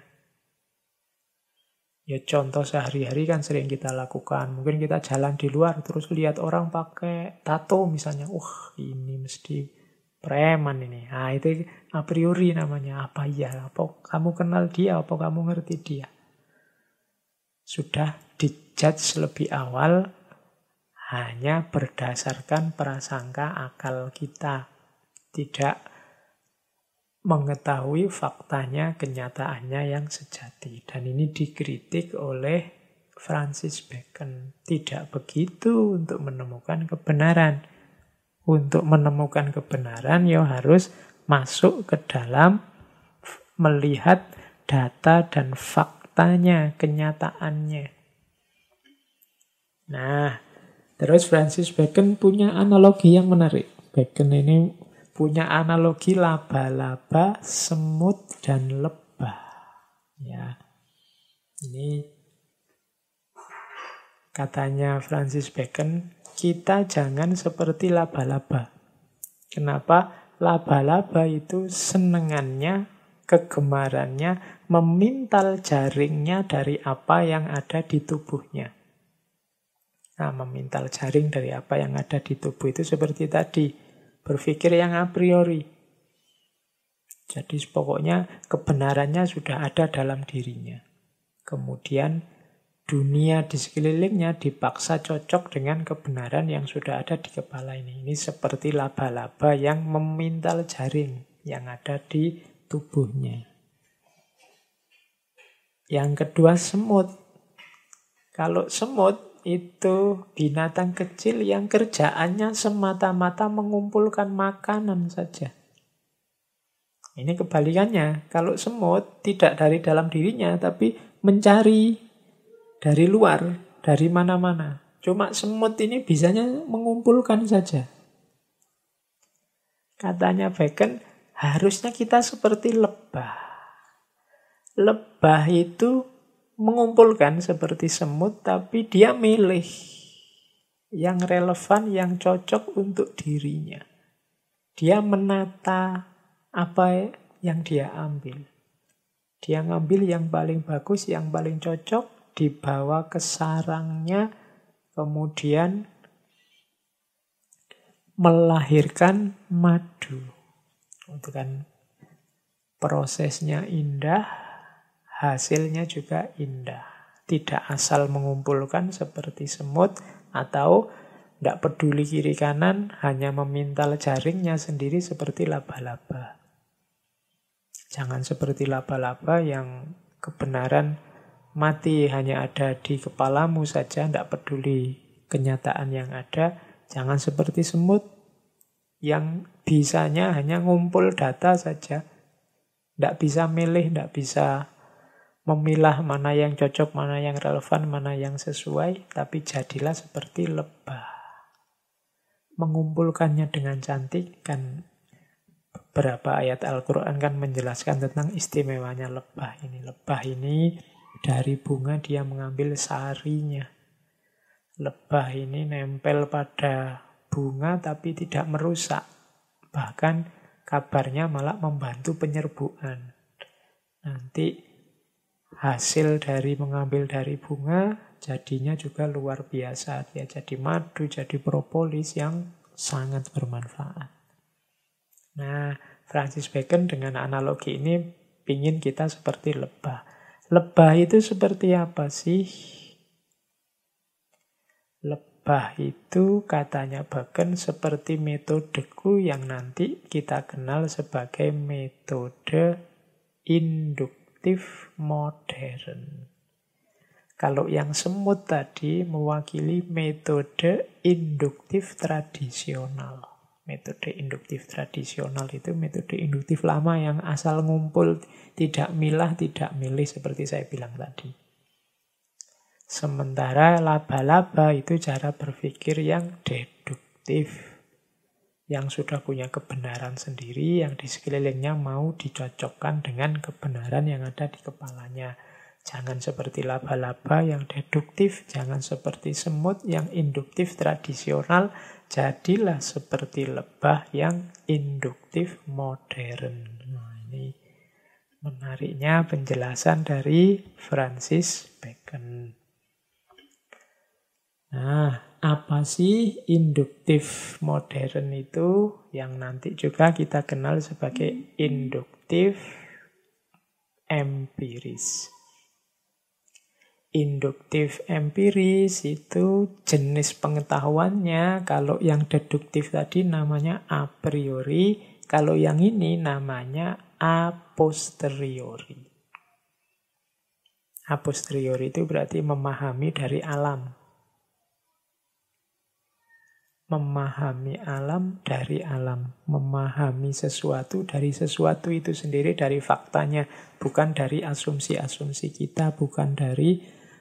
S1: Ya contoh sehari-hari kan sering kita lakukan. Mungkin kita jalan di luar terus lihat orang pakai tato misalnya. Ini mesti preman ini. Nah, itu a priori namanya. Apa ya? Apa kamu kenal dia? Apa kamu ngerti dia? Sudah dijudge lebih awal hanya berdasarkan prasangka akal kita. Tidak mengetahui faktanya, kenyataannya yang sejati. Dan ini dikritik oleh Francis Bacon. Tidak begitu untuk menemukan kebenaran. Untuk menemukan kebenaran, harus masuk ke dalam melihat data dan faktanya, kenyataannya. Nah, terus Francis Bacon punya analogi yang menarik. Bacon ini punya analogi laba-laba, semut, dan lebah. Ya, ini katanya Francis Bacon, kita jangan seperti laba-laba. Kenapa? Laba-laba itu senengannya, kegemarannya memintal jaringnya dari apa yang ada di tubuhnya. Nah, memintal jaring dari apa yang ada di tubuh itu seperti tadi. Berpikir yang a priori. Jadi pokoknya kebenarannya sudah ada dalam dirinya. Kemudian dunia di sekelilingnya dipaksa cocok dengan kebenaran yang sudah ada di kepala ini. Ini seperti laba-laba yang memintal jaring yang ada di tubuhnya. Yang kedua, semut. Kalau semut itu binatang kecil yang kerjaannya semata-mata mengumpulkan makanan saja. Ini kebalikannya. Kalau semut tidak dari dalam dirinya, tapi mencari dari luar, dari mana-mana. Cuma semut ini bisanya mengumpulkan saja. Katanya Bacon, harusnya kita seperti lebah. Lebah itu mengumpulkan seperti semut, tapi dia milih yang relevan, yang cocok untuk dirinya. Dia menata apa yang dia ambil. Dia ngambil yang paling bagus, yang paling cocok, dibawa ke sarangnya, kemudian melahirkan madu. Itu kan prosesnya indah, hasilnya juga indah. Tidak asal mengumpulkan seperti semut, atau tidak peduli kiri kanan, hanya memintal jaringnya sendiri seperti laba-laba. Jangan seperti laba-laba yang kebenaran mati hanya ada di kepalamu saja, tidak peduli kenyataan yang ada. Jangan seperti semut yang bisanya hanya ngumpul data saja. Tidak bisa milih, tidak bisa memilah mana yang cocok, mana yang relevan, mana yang sesuai. Tapi jadilah seperti lebah. Mengumpulkannya dengan cantik, kan beberapa ayat Al-Quran kan menjelaskan tentang istimewanya lebah ini. Lebah ini dari bunga dia mengambil sarinya. Lebah ini nempel pada bunga tapi tidak merusak. Bahkan kabarnya malah membantu penyerbukan. Nanti hasil dari mengambil dari bunga jadinya juga luar biasa. Dia jadi madu, jadi propolis yang sangat bermanfaat. Nah, Francis Bacon dengan analogi ini ingin kita seperti lebah. Lebah itu seperti apa sih? Lebah itu katanya Bacon seperti metodeku yang nanti kita kenal sebagai metode induktif modern. Kalau yang semut tadi mewakili metode induktif tradisional. Metode induktif tradisional itu metode induktif lama yang asal ngumpul, tidak milah, tidak milih seperti saya bilang tadi. Sementara laba-laba itu cara berpikir yang deduktif. Yang sudah punya kebenaran sendiri, yang di sekelilingnya mau dicocokkan dengan kebenaran yang ada di kepalanya. Jangan seperti laba-laba yang deduktif, jangan seperti semut yang induktif tradisional, jadilah seperti lebah yang induktif modern. Nah, ini menariknya penjelasan dari Francis Bacon. Nah, apa sih induktif modern itu? Yang nanti juga kita kenal sebagai induktif empiris. Induktif empiris itu jenis pengetahuannya, kalau yang deduktif tadi namanya a priori, kalau yang ini namanya a posteriori. A posteriori itu berarti memahami dari alam. Memahami alam dari alam. Memahami sesuatu dari sesuatu itu sendiri, dari faktanya. Bukan dari asumsi-asumsi kita, bukan dari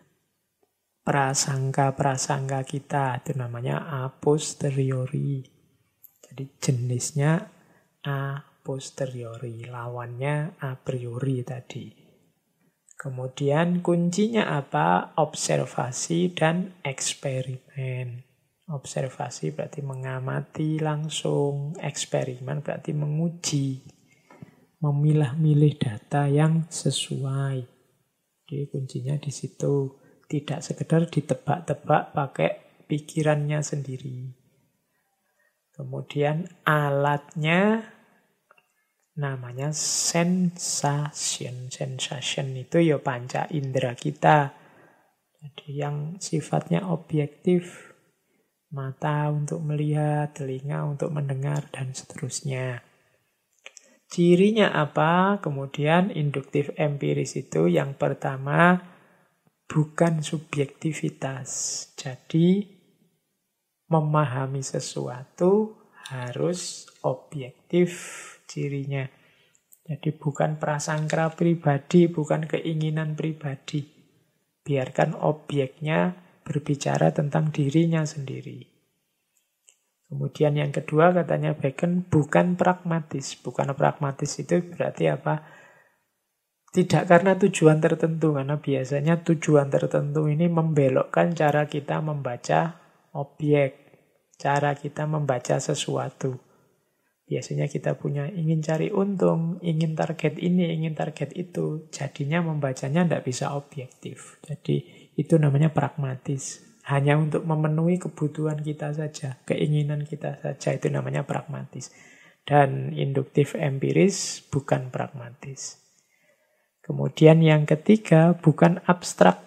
S1: prasangka-prasangka kita. Itu namanya a posteriori. Jadi jenisnya a posteriori. Lawannya a priori tadi. Kemudian kuncinya apa? Observasi dan eksperimen. Observasi berarti mengamati langsung. Eksperimen berarti menguji. Memilah-milih data yang sesuai. Jadi kuncinya di situ. Tidak sekedar ditebak-tebak pakai pikirannya sendiri. Kemudian alatnya namanya sensation. Sensation itu ya panca indera kita. Jadi yang sifatnya objektif. Mata untuk melihat, telinga untuk mendengar, dan seterusnya. Cirinya apa? Kemudian induktif empiris itu yang pertama bukan subjektivitas. Jadi memahami sesuatu harus objektif cirinya. Jadi bukan prasangka pribadi, bukan keinginan pribadi. Biarkan objeknya berbicara tentang dirinya sendiri. Kemudian yang kedua katanya Bacon, bukan pragmatis. Bukan pragmatis itu berarti apa? Tidak karena tujuan tertentu, karena biasanya tujuan tertentu ini membelokkan cara kita membaca objek, cara kita membaca sesuatu. Biasanya kita punya ingin cari untung, ingin target ini, ingin target itu. Jadinya membacanya tidak bisa objektif. Jadi itu namanya pragmatis. Hanya untuk memenuhi kebutuhan kita saja, keinginan kita saja. Itu namanya pragmatis. Dan induktif empiris bukan pragmatis. Kemudian yang ketiga, bukan abstrak.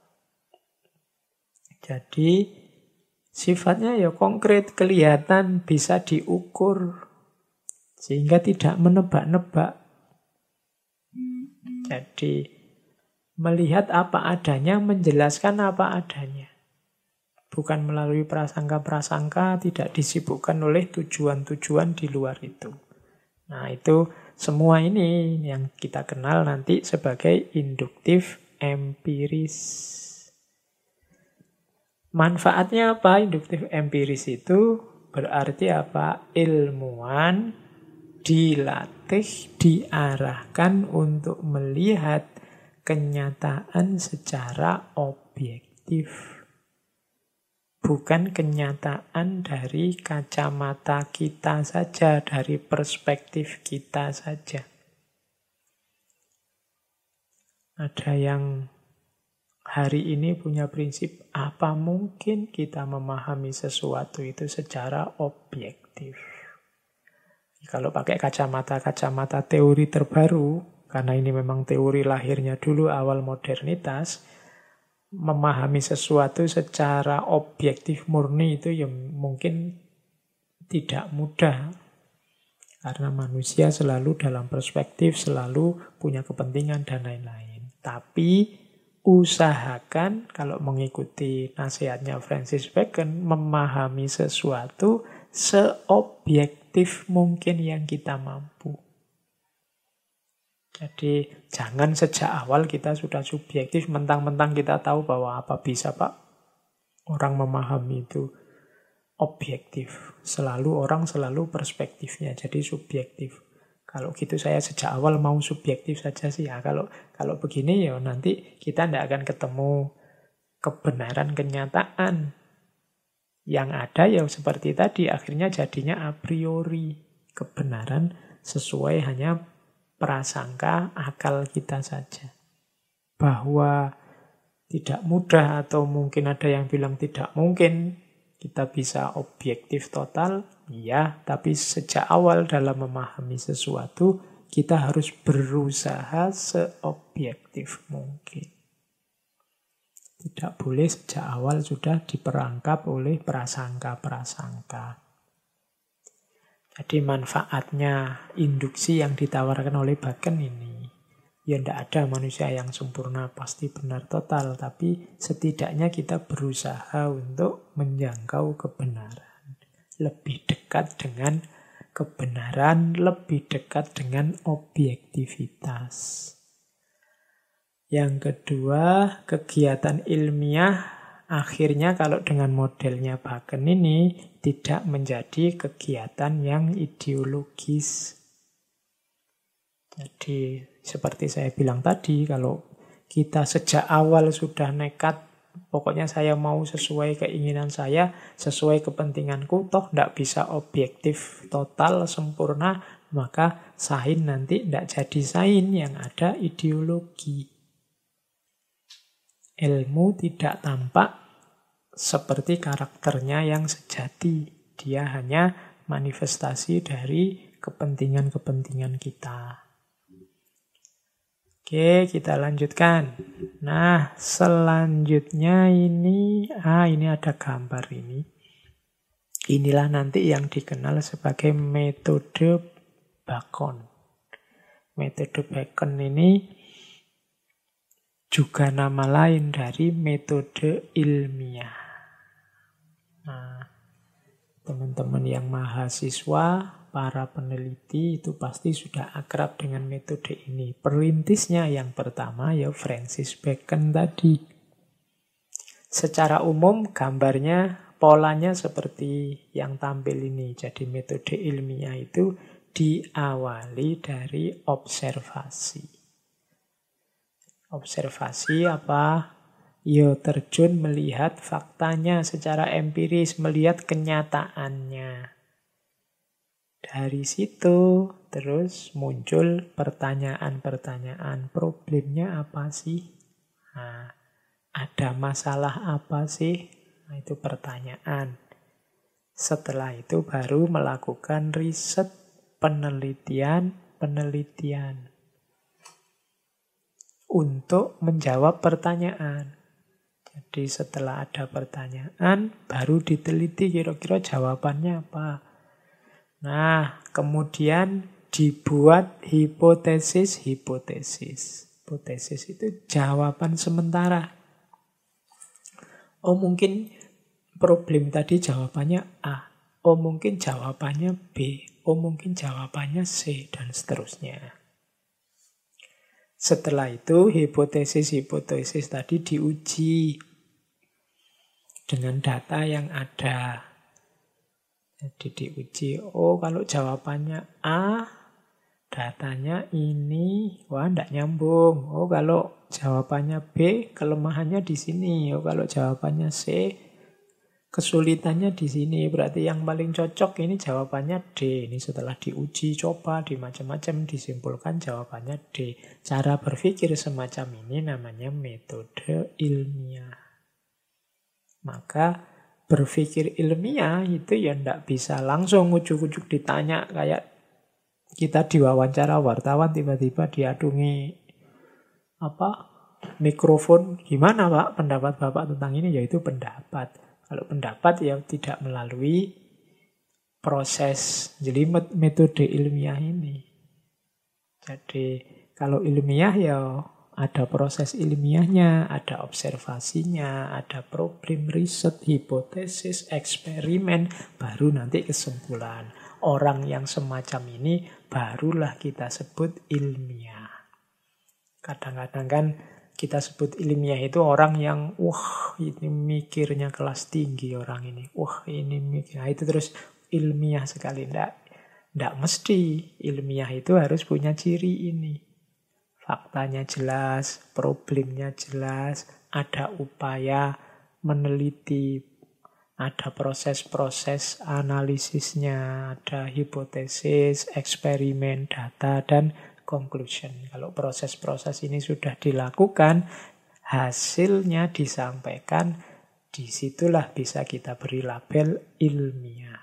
S1: Jadi sifatnya ya konkret, kelihatan, bisa diukur. Sehingga tidak menebak-nebak. Jadi melihat apa adanya, menjelaskan apa adanya. Bukan melalui prasangka-prasangka, tidak disibukkan oleh tujuan-tujuan di luar itu. Nah itu semua ini yang kita kenal nanti sebagai induktif empiris. Manfaatnya apa induktif empiris itu? Berarti apa? Ilmuwan dilatih, diarahkan untuk melihat kenyataan secara objektif. Bukan kenyataan dari kacamata kita saja, dari perspektif kita saja. Ada yang hari ini punya prinsip, apa mungkin kita memahami sesuatu itu secara objektif. Kalau pakai kacamata teori terbaru, karena ini memang teori lahirnya dulu awal modernitas, memahami sesuatu secara objektif murni itu ya mungkin tidak mudah. Karena manusia selalu dalam perspektif, selalu punya kepentingan dan lain-lain. Tapi usahakan kalau mengikuti nasihatnya Francis Bacon, memahami sesuatu seobjektif mungkin yang kita mampu. Jadi jangan sejak awal kita sudah subjektif, mentang-mentang kita tahu bahwa apa bisa Pak orang memahami itu objektif. Orang selalu perspektifnya jadi subjektif. Kalau gitu saya sejak awal mau subjektif saja sih ya. Kalau begini ya nanti kita tidak akan ketemu kebenaran kenyataan. Yang ada ya seperti tadi, akhirnya jadinya a priori. Kebenaran sesuai hanya prasangka akal kita saja. Bahwa tidak mudah atau mungkin ada yang bilang tidak mungkin kita bisa objektif total, ya, tapi sejak awal dalam memahami sesuatu, kita harus berusaha seobjektif mungkin. Tidak boleh sejak awal sudah diperangkap oleh prasangka-prasangka. Jadi manfaatnya induksi yang ditawarkan oleh Bacon ini, ya tidak ada manusia yang sempurna, pasti benar total, tapi setidaknya kita berusaha untuk menjangkau kebenaran. Lebih dekat dengan kebenaran, lebih dekat dengan objektivitas. Yang kedua, kegiatan ilmiah akhirnya kalau dengan modelnya Bacon ini tidak menjadi kegiatan yang ideologis. Jadi seperti saya bilang tadi, kalau kita sejak awal sudah nekat, pokoknya saya mau sesuai keinginan saya, sesuai kepentinganku, toh tidak bisa objektif total, sempurna, maka sains nanti tidak jadi sains, yang ada ideologi. Ilmu tidak tampak seperti karakternya yang sejati. Dia hanya manifestasi dari kepentingan-kepentingan kita. Oke, kita lanjutkan. Nah, selanjutnya ini ada gambar ini. Inilah nanti yang dikenal sebagai metode Bacon. Metode Bacon ini juga nama lain dari metode ilmiah. Nah, teman-teman yang mahasiswa para peneliti itu pasti sudah akrab dengan metode ini. Perintisnya yang pertama ya Francis Bacon tadi. Secara umum gambarnya, polanya seperti yang tampil ini. Jadi metode ilmiah itu diawali dari observasi. Observasi apa? Ya terjun melihat faktanya secara empiris, melihat kenyataannya. Dari situ terus muncul pertanyaan-pertanyaan. Problemnya apa sih? Nah, ada masalah apa sih? Nah, itu pertanyaan. Setelah itu baru melakukan riset, penelitian untuk menjawab pertanyaan. Jadi setelah ada pertanyaan, baru diteliti kira-kira jawabannya apa. Nah, kemudian dibuat hipotesis-hipotesis. Hipotesis itu jawaban sementara. Oh, mungkin problem tadi jawabannya A. Oh, mungkin jawabannya B. Oh, mungkin jawabannya C, dan seterusnya. Setelah itu, hipotesis-hipotesis tadi diuji dengan data yang ada. Jadi diuji, oh kalau jawabannya A, datanya ini, wah enggak nyambung. Oh kalau jawabannya B, kelemahannya di sini. Oh kalau jawabannya C, kesulitannya di sini. Berarti yang paling cocok ini jawabannya D. Ini setelah diuji, coba, di macam-macam, disimpulkan jawabannya D. Cara berpikir semacam ini namanya metode ilmiah. Maka berpikir ilmiah itu ya ndak bisa langsung ujuk-ujuk ditanya kayak kita diwawancara wartawan tiba-tiba diadungi mikrofon. Gimana Pak pendapat Bapak tentang ini? Yaitu pendapat. Kalau pendapat ya tidak melalui proses jelimet metode ilmiah ini. Jadi kalau ilmiah ya ada proses ilmiahnya, ada observasinya, ada problem riset, hipotesis, eksperimen, baru nanti kesimpulan. Orang yang semacam ini barulah kita sebut ilmiah. Kadang-kadang kan kita sebut ilmiah itu orang yang, wah ini mikirnya kelas tinggi orang ini. Wah ini mikir, nah, itu terus ilmiah sekali. Nggak mesti ilmiah itu harus punya ciri ini. Faktanya jelas, problemnya jelas, ada upaya meneliti, ada proses-proses analisisnya, ada hipotesis, eksperimen, data, dan conclusion. Kalau proses-proses ini sudah dilakukan, hasilnya disampaikan, disitulah bisa kita beri label ilmiah.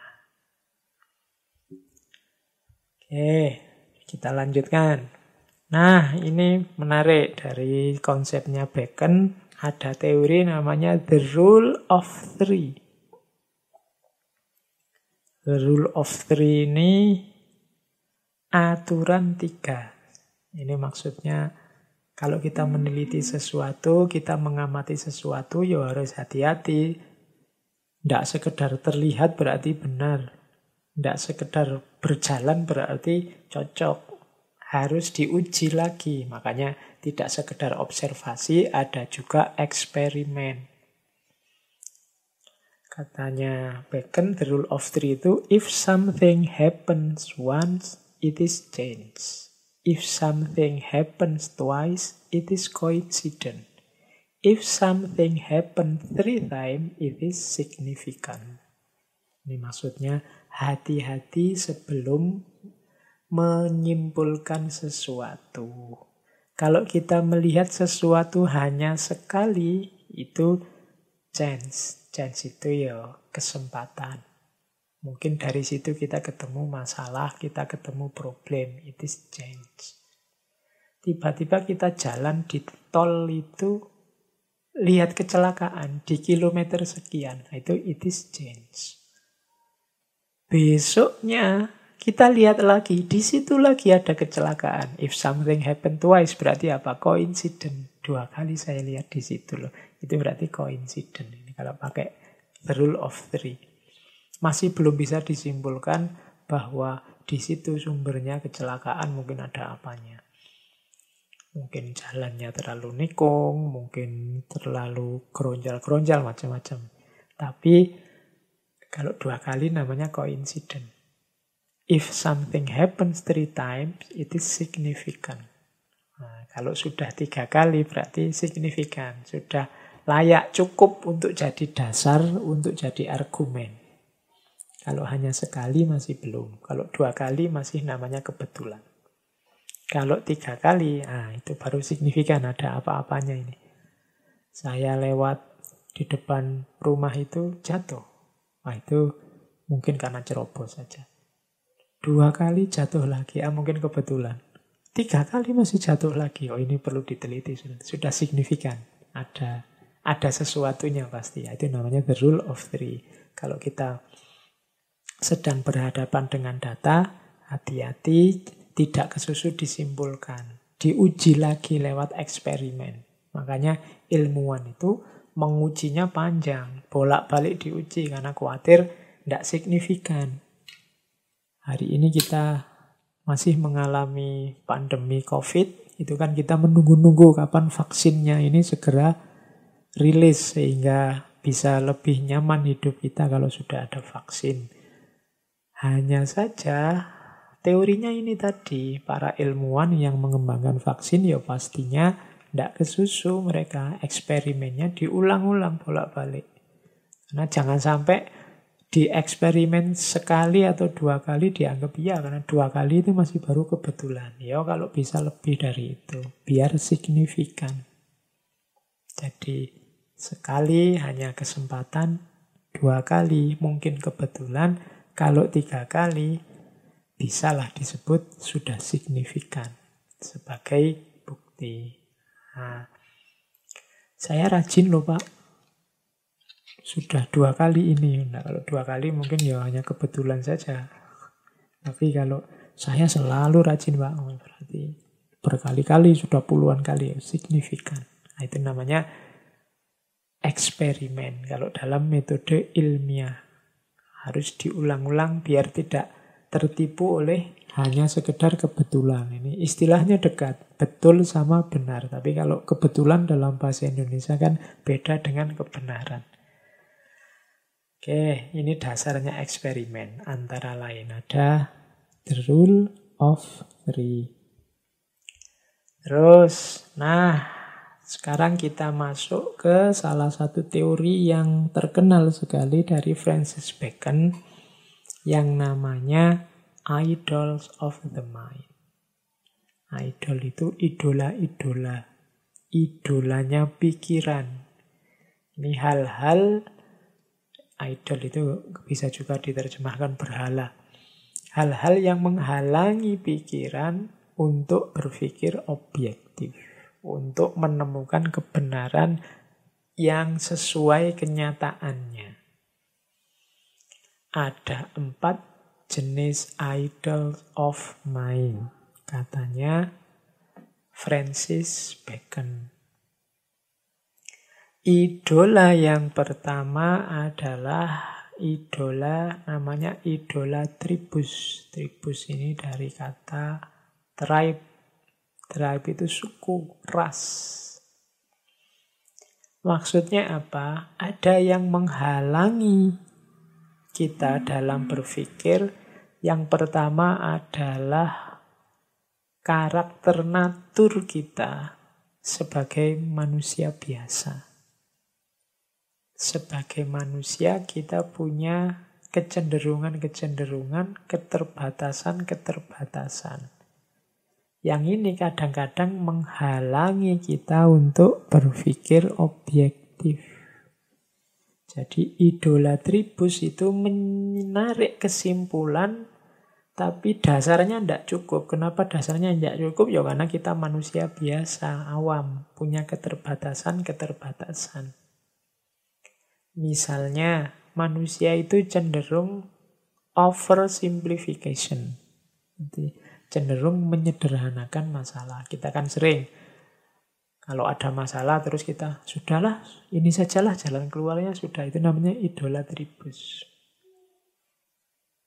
S1: Oke, kita lanjutkan. Nah, ini menarik dari konsepnya Bacon. Ada teori namanya The Rule of Three. The Rule of Three ini aturan 3. Ini maksudnya kalau kita meneliti sesuatu, kita mengamati sesuatu, ya harus hati-hati. Tidak sekedar terlihat berarti benar. Tidak sekedar berjalan berarti cocok. Harus diuji lagi. Makanya tidak sekedar observasi, ada juga eksperimen. Katanya Bacon, the rule of three itu, if something happens once, it is chance. If something happens twice, it is coincidence. If something happens 3 times, it is significant. Ini maksudnya hati-hati sebelum menyimpulkan sesuatu. Kalau kita melihat sesuatu hanya sekali, itu chance. Chance itu ya kesempatan. Mungkin dari situ kita ketemu masalah, kita ketemu problem. It is chance. Tiba-tiba kita jalan di tol itu, lihat kecelakaan di kilometer sekian. Itu it is chance. Besoknya kita lihat lagi, di situ lagi ada kecelakaan. If something happen twice, berarti apa? Coincidence. 2 kali saya lihat di situ loh. Itu berarti coincidence. Ini kalau pakai the rule of three. Masih belum bisa disimpulkan bahwa di situ sumbernya kecelakaan, mungkin ada apanya. Mungkin jalannya terlalu nikung, mungkin terlalu geronjal-geronjal, macam-macam. Tapi kalau 2 kali namanya coincidence. If something happens 3 times, it is significant. Nah, kalau sudah 3 kali berarti signifikan. Sudah layak, cukup untuk jadi dasar, untuk jadi argumen. Kalau hanya sekali masih belum. Kalau 2 kali masih namanya kebetulan. Kalau 3 kali, itu baru signifikan, ada apa-apanya ini. Saya lewat di depan rumah itu jatuh. Wah, itu mungkin karena cerobos saja. 2 kali jatuh lagi, mungkin kebetulan. 3 kali masih jatuh lagi. Oh, ini perlu diteliti. Sudah signifikan. Ada sesuatunya pasti. Itu namanya the rule of 3. Kalau kita sedang berhadapan dengan data, hati-hati, tidak kesusu disimpulkan. Diuji lagi lewat eksperimen. Makanya ilmuwan itu mengujinya panjang. Bolak-balik diuji karena khawatir tidak signifikan. Hari ini kita masih mengalami pandemi COVID. Itu kan kita menunggu-nunggu kapan vaksinnya ini segera rilis sehingga bisa lebih nyaman hidup kita kalau sudah ada vaksin. Hanya saja teorinya ini tadi, para ilmuwan yang mengembangkan vaksin ya pastinya tidak kesusu mereka. Eksperimennya diulang-ulang bolak-balik. Karena jangan sampai di eksperimen sekali atau 2 kali dianggap iya, karena 2 kali itu masih baru kebetulan. Ya kalau bisa lebih dari itu, biar signifikan. Jadi sekali hanya kesempatan, 2 kali mungkin kebetulan, kalau 3 kali bisalah disebut sudah signifikan sebagai bukti. Nah, saya rajin loh Pak. Sudah 2 kali ini. Nah, kalau 2 kali mungkin ya hanya kebetulan saja. Tapi kalau saya selalu rajin Pak, berarti berkali-kali, sudah puluhan kali, signifikan. Nah, itu namanya eksperimen. Kalau dalam metode ilmiah harus diulang-ulang biar tidak tertipu oleh hanya sekedar kebetulan. Ini istilahnya dekat, betul sama benar. Tapi kalau kebetulan dalam bahasa Indonesia kan beda dengan kebenaran. Oke, ini dasarnya eksperimen. Antara lain ada the rule of 3. Terus, sekarang kita masuk ke salah satu teori yang terkenal sekali dari Francis Bacon yang namanya idols of the mind. Idol itu idola-idola. Idolanya pikiran. Ini hal-hal. Idol itu bisa juga diterjemahkan berhala. Hal-hal yang menghalangi pikiran untuk berpikir objektif. Untuk menemukan kebenaran yang sesuai kenyataannya. Ada 4 jenis idol of mind. Katanya Francis Bacon. Idola yang pertama adalah idola, namanya idola tribus. Tribus ini dari kata tribe. Tribe itu suku, ras. Maksudnya apa? Ada yang menghalangi kita dalam berpikir. Yang pertama adalah karakter natur kita sebagai manusia biasa. Sebagai manusia kita punya kecenderungan-kecenderungan, keterbatasan-keterbatasan. Yang ini kadang-kadang menghalangi kita untuk berpikir objektif. Jadi idola tribus itu menarik kesimpulan, tapi dasarnya tidak cukup. Kenapa dasarnya tidak cukup? Ya karena kita manusia biasa, awam, punya keterbatasan-keterbatasan. Misalnya, manusia itu cenderung oversimplification. Jadi, cenderung menyederhanakan masalah. Kita kan sering, kalau ada masalah terus kita, sudahlah, ini sajalah jalan keluarnya sudah. Itu namanya idola tribus.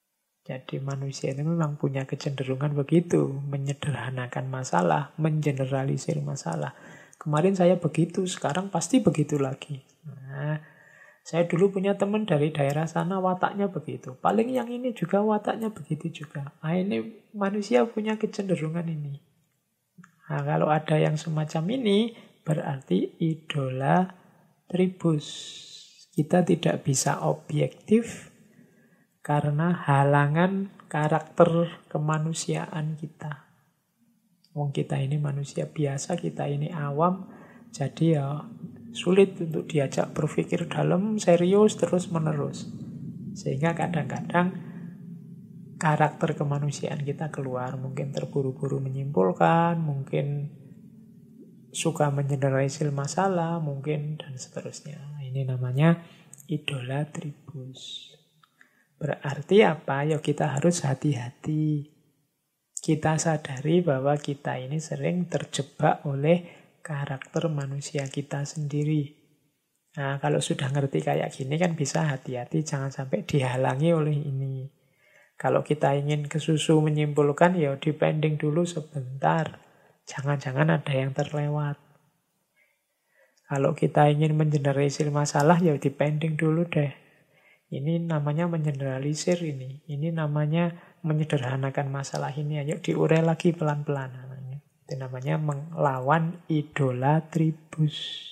S1: Jadi manusia itu memang punya kecenderungan begitu, menyederhanakan masalah, mengeneralisir masalah. Kemarin saya begitu, sekarang pasti begitu lagi. Nah, saya dulu punya teman dari daerah sana, wataknya begitu. Paling yang ini juga wataknya begitu juga. Nah, ini manusia punya kecenderungan ini. Nah, kalau ada yang semacam ini, berarti idola tribus. Kita tidak bisa objektif karena halangan karakter kemanusiaan kita. Wong kita ini manusia biasa, kita ini awam, jadi ya sulit untuk diajak berpikir dalam, serius, terus menerus. Sehingga kadang-kadang karakter kemanusiaan kita keluar, mungkin terburu-buru menyimpulkan, mungkin suka mengeneralisir masalah, mungkin dan seterusnya. Ini namanya idola tribus. Berarti apa? Ya kita harus hati-hati. Kita sadari bahwa kita ini sering terjebak oleh karakter manusia kita sendiri. Nah, kalau sudah ngerti kayak gini kan bisa hati-hati, jangan sampai dihalangi oleh ini. Kalau kita ingin kesusu menyimpulkan, ya dipending dulu sebentar. Jangan-jangan ada yang terlewat. Kalau kita ingin mengeneralisir masalah, ya dipending dulu deh. Ini namanya mengeneralisir ini. Ini namanya menyederhanakan masalah ini. Ayo diurai lagi pelan-pelan. Itu namanya melawan idola tribus.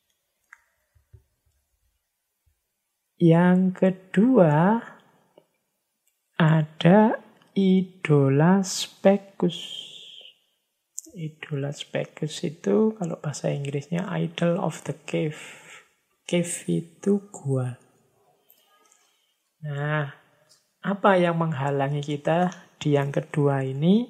S1: Yang kedua, ada idola spekus. Idola spekus itu kalau bahasa Inggrisnya idol of the cave. Cave itu gua. Nah, apa yang menghalangi kita di yang kedua ini?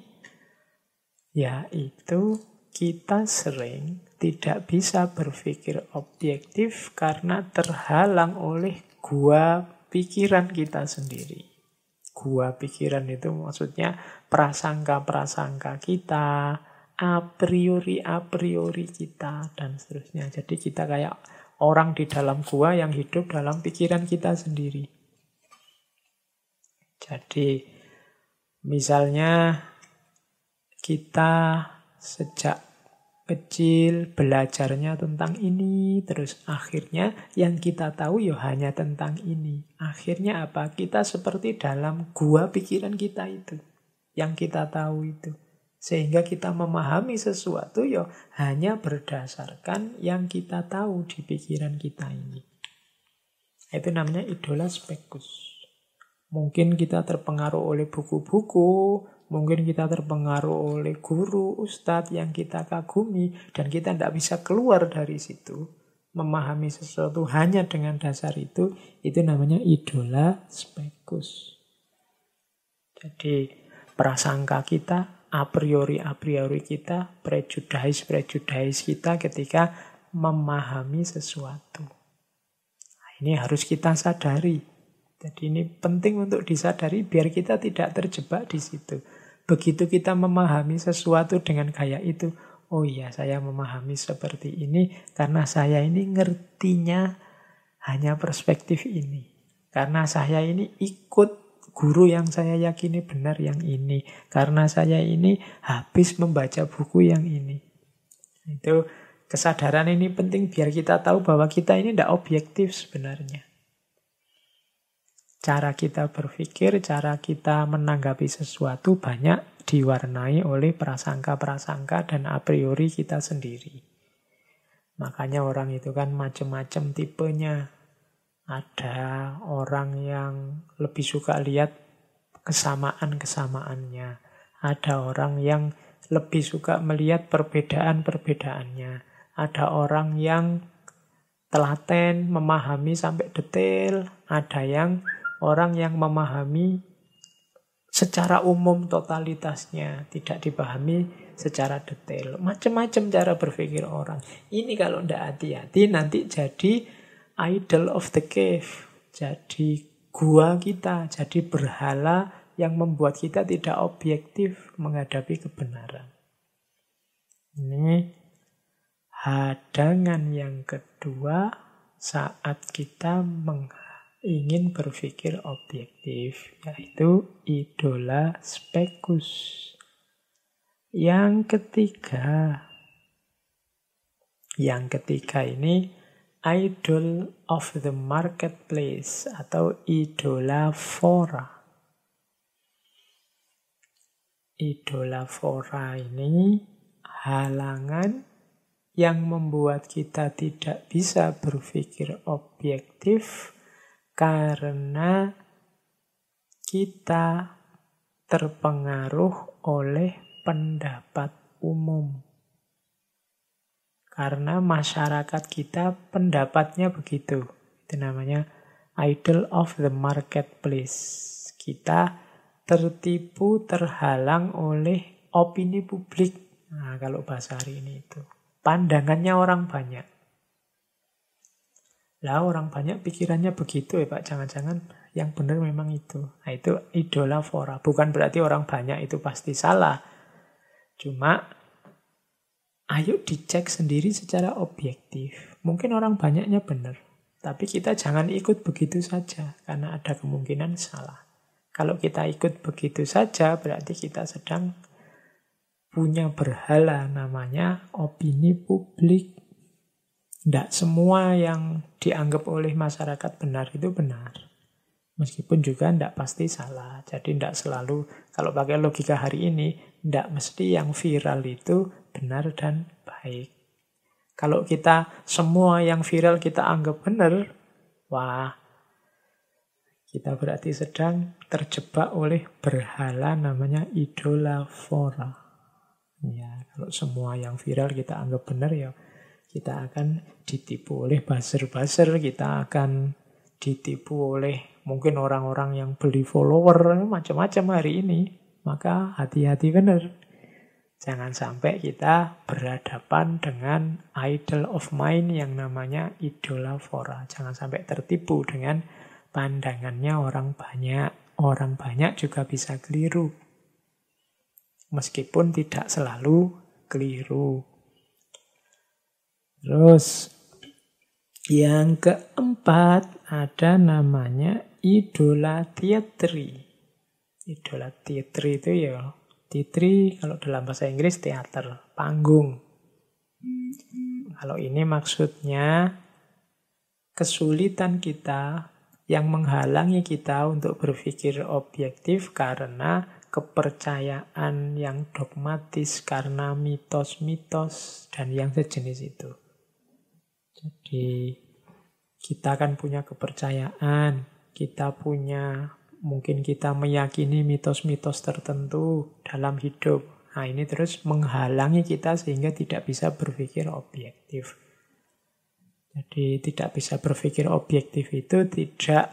S1: Yaitu kita sering tidak bisa berpikir objektif karena terhalang oleh gua pikiran kita sendiri. Gua pikiran itu maksudnya prasangka-prasangka kita, a priori kita, dan seterusnya. Jadi kita kayak orang di dalam gua yang hidup dalam pikiran kita sendiri. Jadi, misalnya kita sejak kecil belajarnya tentang ini, terus akhirnya yang kita tahu ya hanya tentang ini. Akhirnya apa? Kita seperti dalam gua pikiran kita itu, yang kita tahu itu. Sehingga kita memahami sesuatu ya hanya berdasarkan yang kita tahu di pikiran kita ini. Itu namanya idola spekus. Mungkin kita terpengaruh oleh buku-buku, mungkin kita terpengaruh oleh guru, ustadz yang kita kagumi, dan kita tidak bisa keluar dari situ. Memahami sesuatu hanya dengan dasar itu namanya idola spekus. Jadi prasangka kita, a priori kita, prejudice kita ketika memahami sesuatu. Nah, ini harus kita sadari. Jadi ini penting untuk disadari biar kita tidak terjebak di situ. Begitu kita memahami sesuatu dengan kayak itu, oh iya saya memahami seperti ini karena saya ini ngertinya hanya perspektif ini. Karena saya ini ikut guru yang saya yakini benar yang ini. Karena saya ini habis membaca buku yang ini. Itu kesadaran ini penting biar kita tahu bahwa kita ini tidak objektif sebenarnya. Cara kita berpikir, cara kita menanggapi sesuatu banyak diwarnai oleh prasangka-prasangka dan a priori kita sendiri. Makanya orang itu kan macam-macam tipenya. Ada orang yang lebih suka lihat kesamaan-kesamaannya. Ada orang yang lebih suka melihat perbedaan-perbedaannya. Ada orang yang telaten, memahami sampai detail. Ada yang orang yang memahami secara umum totalitasnya, tidak dipahami secara detail. Macam-macam cara berpikir orang. Ini kalau tidak hati-hati nanti jadi idol of the cave. Jadi gua kita, jadi berhala yang membuat kita tidak objektif menghadapi kebenaran. Ini hadangan yang kedua saat kita ingin berpikir objektif, yaitu idola spekus. Yang ketiga ini idol of the marketplace atau idola fora. Idola fora ini halangan yang membuat kita tidak bisa berpikir objektif karena kita terpengaruh oleh pendapat umum. Karena masyarakat kita pendapatnya begitu. Itu namanya idol of the marketplace. Kita tertipu, terhalang oleh opini publik. Nah, kalau bahasa hari ini itu. Pandangannya orang banyak. Lah orang banyak pikirannya begitu ya Pak. Jangan-jangan yang benar memang itu. Nah itu idola fora. Bukan berarti orang banyak itu pasti salah. Cuma ayo dicek sendiri secara objektif. Mungkin orang banyaknya benar. Tapi kita jangan ikut begitu saja. Karena ada kemungkinan salah. Kalau kita ikut begitu saja berarti kita sedang punya berhala namanya opini publik. Tidak semua yang dianggap oleh masyarakat benar itu benar. Meskipun juga tidak pasti salah. Jadi tidak selalu, kalau pakai logika hari ini, tidak mesti yang viral itu benar dan baik. Kalau kita semua yang viral kita anggap benar, wah, kita berarti sedang terjebak oleh berhala namanya idola fora. Ya, kalau semua yang viral kita anggap benar ya, kita akan ditipu oleh buzzer-buzzer, kita akan ditipu oleh mungkin orang-orang yang beli follower, macam-macam hari ini. Maka hati-hati benar. Jangan sampai kita berhadapan dengan idol of mind yang namanya idola fora. Jangan sampai tertipu dengan pandangannya orang banyak. Orang banyak juga bisa keliru. Meskipun tidak selalu keliru. Terus yang keempat ada namanya idola teatri. Idola teatri itu ya, teatri kalau dalam bahasa Inggris teater, panggung. Kalau ini maksudnya kesulitan kita yang menghalangi kita untuk berpikir objektif karena kepercayaan yang dogmatis, karena mitos-mitos dan yang sejenis itu. Jadi kita kan punya kepercayaan, mungkin kita meyakini mitos-mitos tertentu dalam hidup. Nah ini terus menghalangi kita sehingga tidak bisa berpikir objektif. Jadi tidak bisa berpikir objektif itu tidak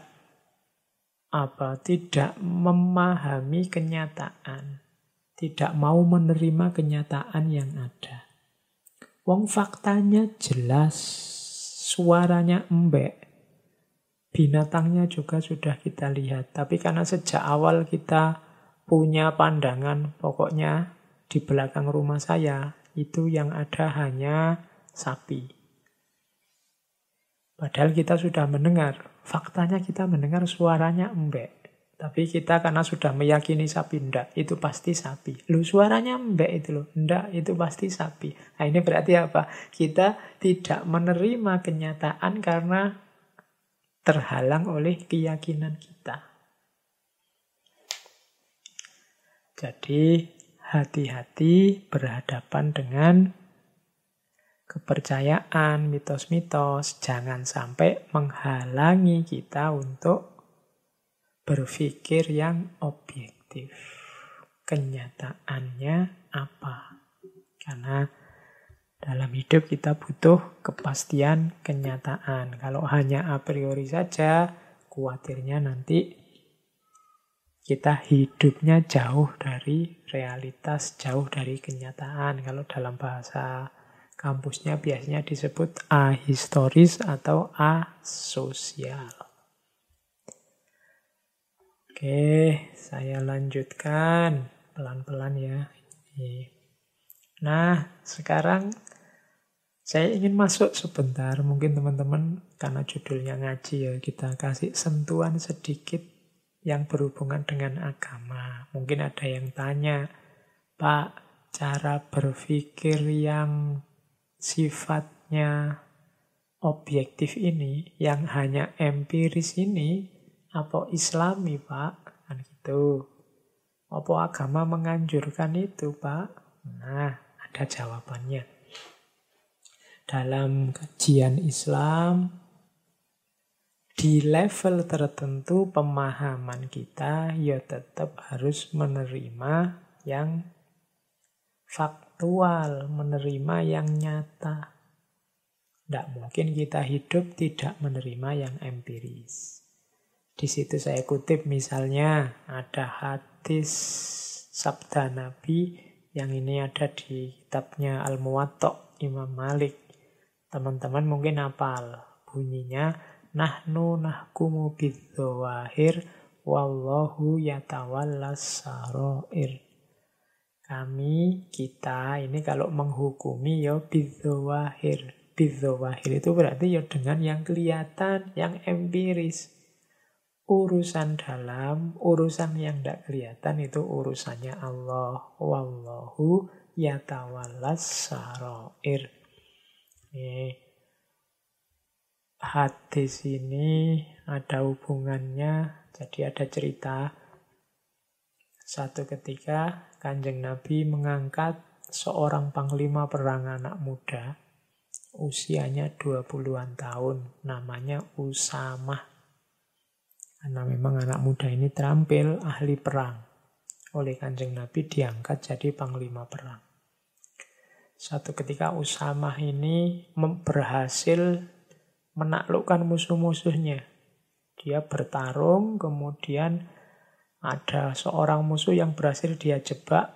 S1: memahami kenyataan, tidak mau menerima kenyataan yang ada. Wong faktanya jelas, suaranya embek, binatangnya juga sudah kita lihat. Tapi karena sejak awal kita punya pandangan, pokoknya di belakang rumah saya itu yang ada hanya sapi. Padahal kita sudah mendengar, faktanya kita mendengar suaranya embek. Tapi kita karena sudah meyakini sapi, enggak, itu pasti sapi. Loh suaranya embek itu loh, enggak, itu pasti sapi. Nah ini berarti apa? Kita tidak menerima kenyataan karena terhalang oleh keyakinan kita. Jadi hati-hati berhadapan dengan kepercayaan, mitos-mitos. Jangan sampai menghalangi kita untuk berpikir yang objektif. Kenyataannya apa? Karena dalam hidup kita butuh kepastian kenyataan. Kalau hanya a priori saja, khawatirnya nanti kita hidupnya jauh dari realitas, jauh dari kenyataan. Kalau dalam bahasa kampusnya biasanya disebut ahistoris atau asosial. Oke, saya lanjutkan pelan-pelan ya. Nah, sekarang Saya ingin masuk sebentar, mungkin teman-teman karena judulnya ngaji ya, kita kasih sentuhan sedikit yang berhubungan dengan agama. Mungkin ada yang tanya, Pak, cara berpikir yang sifatnya objektif ini, yang hanya empiris ini, apa Islami, Pak? Kan gitu. Apa agama menganjurkan itu, Pak? Nah, ada jawabannya. Dalam kajian Islam, di level tertentu pemahaman kita ya tetap harus menerima yang faktual, menerima yang nyata. Tidak mungkin kita hidup tidak menerima yang empiris. Di situ saya kutip misalnya ada hadis sabda Nabi yang ini ada di kitabnya Al-Muwatta' Imam Malik. Teman-teman mungkin hafal bunyinya, nahnu nahkumu bidzawahir wallahu yatawallas sarair. Kami, kita ini kalau menghukumi ya bidzawahir. Bidzawahir itu berarti ya dengan yang kelihatan, yang empiris. Urusan dalam, urusan yang tidak kelihatan itu urusannya Allah. Wallahu yatawallas sarair. Hadis ini ada hubungannya, jadi ada cerita. Satu ketika Kanjeng Nabi mengangkat seorang panglima perang anak muda, usianya 20-an tahun, namanya Usamah. Karena memang anak muda ini terampil, ahli perang. Oleh Kanjeng Nabi diangkat jadi panglima perang. Satu ketika Usamah ini berhasil menaklukkan musuh-musuhnya. Dia bertarung, kemudian ada seorang musuh yang berhasil dia jebak.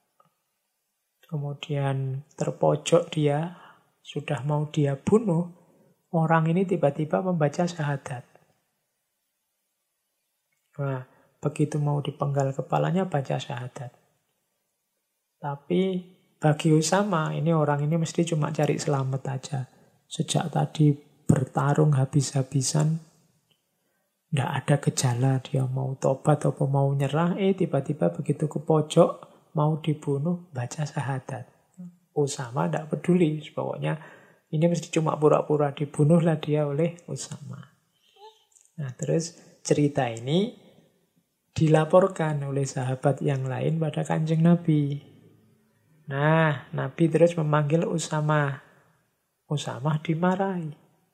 S1: Kemudian terpojok dia, sudah mau dia bunuh. Orang ini tiba-tiba membaca syahadat. Nah, begitu mau dipenggal kepalanya, baca syahadat. Tapi bagi Usama, ini orang ini mesti cuma cari selamat aja. Sejak tadi bertarung habis-habisan, tidak ada gejala dia mau tobat atau mau nyerah. Tiba-tiba begitu ke pojok, mau dibunuh, baca syahadat. Usama tidak peduli, pokoknya ini mesti cuma pura-pura dibunuhlah dia oleh Usama. Nah, terus cerita ini dilaporkan oleh sahabat yang lain pada Kanjeng Nabi. Nah, Nabi terus memanggil Usamah. Usamah dimarahi.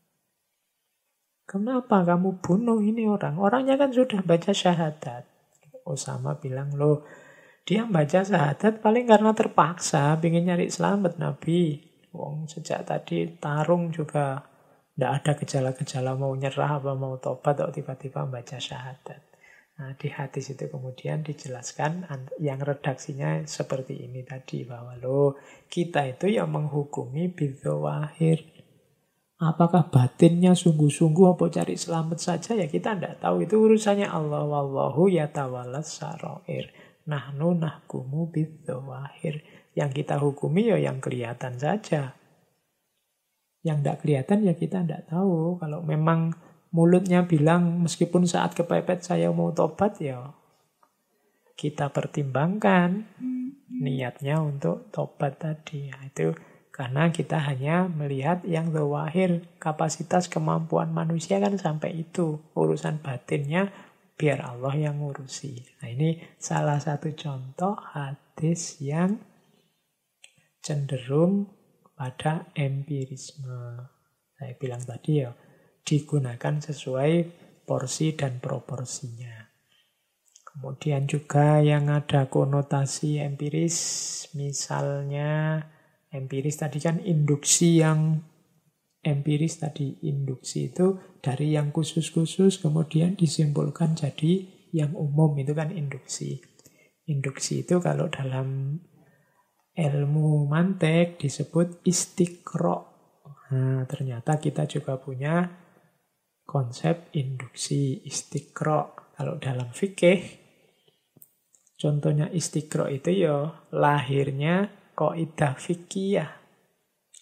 S1: Kenapa kamu bunuh ini orang? Orangnya kan sudah baca syahadat. Usamah bilang, loh, dia baca syahadat paling karena terpaksa, ingin nyari selamat Nabi. Wong sejak tadi tarung juga tidak ada gejala-gejala mau nyerah apa mau tobat atau tiba-tiba baca syahadat. Nah, di hadis itu kemudian dijelaskan yang redaksinya seperti ini tadi, bahwa loh, kita itu yang menghukumi bidzawahir. Apakah batinnya sungguh-sungguh apa cari selamat saja ya kita tidak tahu. Itu urusannya Allah. Wallahu yatawallas sarair. Nahnu nahkumu bidzawahir. Yang kita hukumi ya yang kelihatan saja. Yang tidak kelihatan ya kita tidak tahu. Kalau memang mulutnya bilang meskipun saat kepepet saya mau tobat, ya kita pertimbangkan niatnya untuk tobat tadi. Nah, itu karena kita hanya melihat yang zawahir, kapasitas kemampuan manusia kan sampai itu. Urusan batinnya biar Allah yang ngurusi. Nah, ini salah satu contoh hadis yang cenderung pada empirisme. Saya bilang tadi ya, digunakan sesuai porsi dan proporsinya. Kemudian juga yang ada konotasi empiris, misalnya empiris tadi kan induksi, yang empiris tadi induksi itu dari yang khusus-khusus kemudian disimpulkan jadi yang umum, itu kan induksi. Induksi itu kalau dalam ilmu mantek disebut istiqra'. Nah, ternyata kita juga punya konsep induksi, istiqra'. Kalau dalam fikih, contohnya istiqra' itu ya lahirnya kaidah fikih.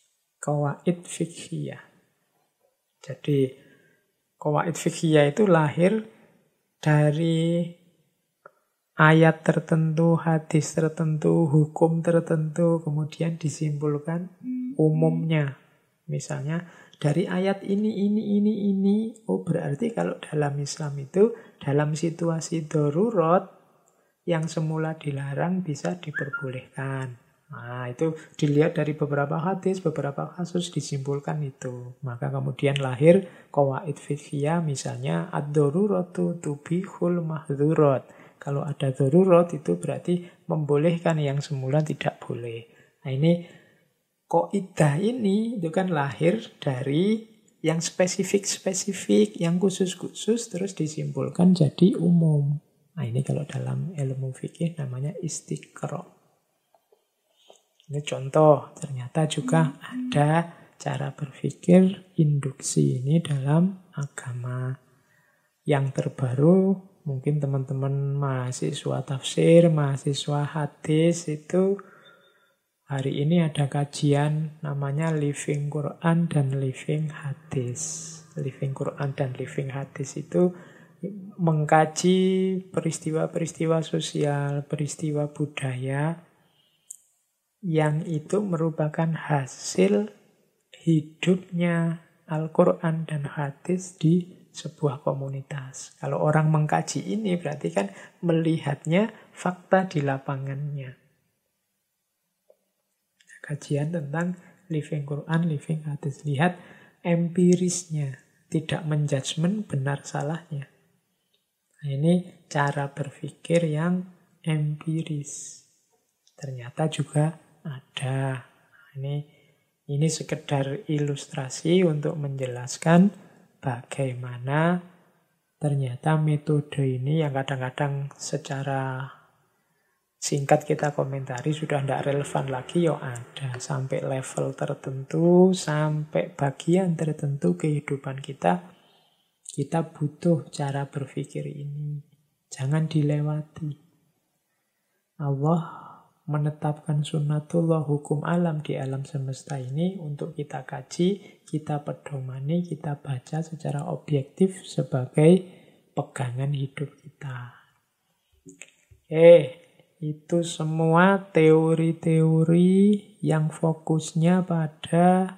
S1: Qawaid fiqhiyah. Jadi qawaid fiqhiyah itu lahir dari ayat tertentu, hadis tertentu, hukum tertentu, kemudian disimpulkan umumnya. Misalnya dari ayat ini, oh berarti kalau dalam Islam itu dalam situasi darurat yang semula dilarang bisa diperbolehkan. Nah, itu dilihat dari beberapa hadis, beberapa kasus disimpulkan itu. Maka kemudian lahir qawaid fiqhiyah, misalnya ad-daruratu tubihul mahdzurat. Kalau ada darurat itu berarti membolehkan yang semula tidak boleh. Nah, ini kaidah ini itu kan lahir dari yang spesifik-spesifik, yang khusus-khusus terus disimpulkan jadi umum. Nah, ini kalau dalam ilmu fikih namanya istiqra'. Ini contoh, ternyata juga ada cara berpikir induksi ini dalam agama. Yang terbaru, mungkin teman-teman mahasiswa tafsir, mahasiswa hadis itu hari ini ada kajian namanya Living Quran dan Living Hadis. Living Quran dan Living Hadis itu mengkaji peristiwa-peristiwa sosial, peristiwa budaya yang itu merupakan hasil hidupnya Al-Quran dan hadis di sebuah komunitas. Kalau orang mengkaji ini berarti kan melihatnya fakta di lapangannya. Kajian tentang Living Quran, Living Hadis. Lihat empirisnya, tidak menjudgment benar salahnya. Nah, ini cara berpikir yang empiris. Ternyata juga ada. Ini sekedar ilustrasi untuk menjelaskan bagaimana ternyata metode ini yang kadang-kadang secara singkat kita komentari sudah tidak relevan lagi, ada sampai level tertentu, sampai bagian tertentu kehidupan kita butuh cara berpikir ini. Jangan dilewati. Allah menetapkan sunnatullah, hukum alam di alam semesta ini untuk kita kaji, kita pedomani, kita baca secara objektif sebagai pegangan hidup kita. Itu semua teori-teori yang fokusnya pada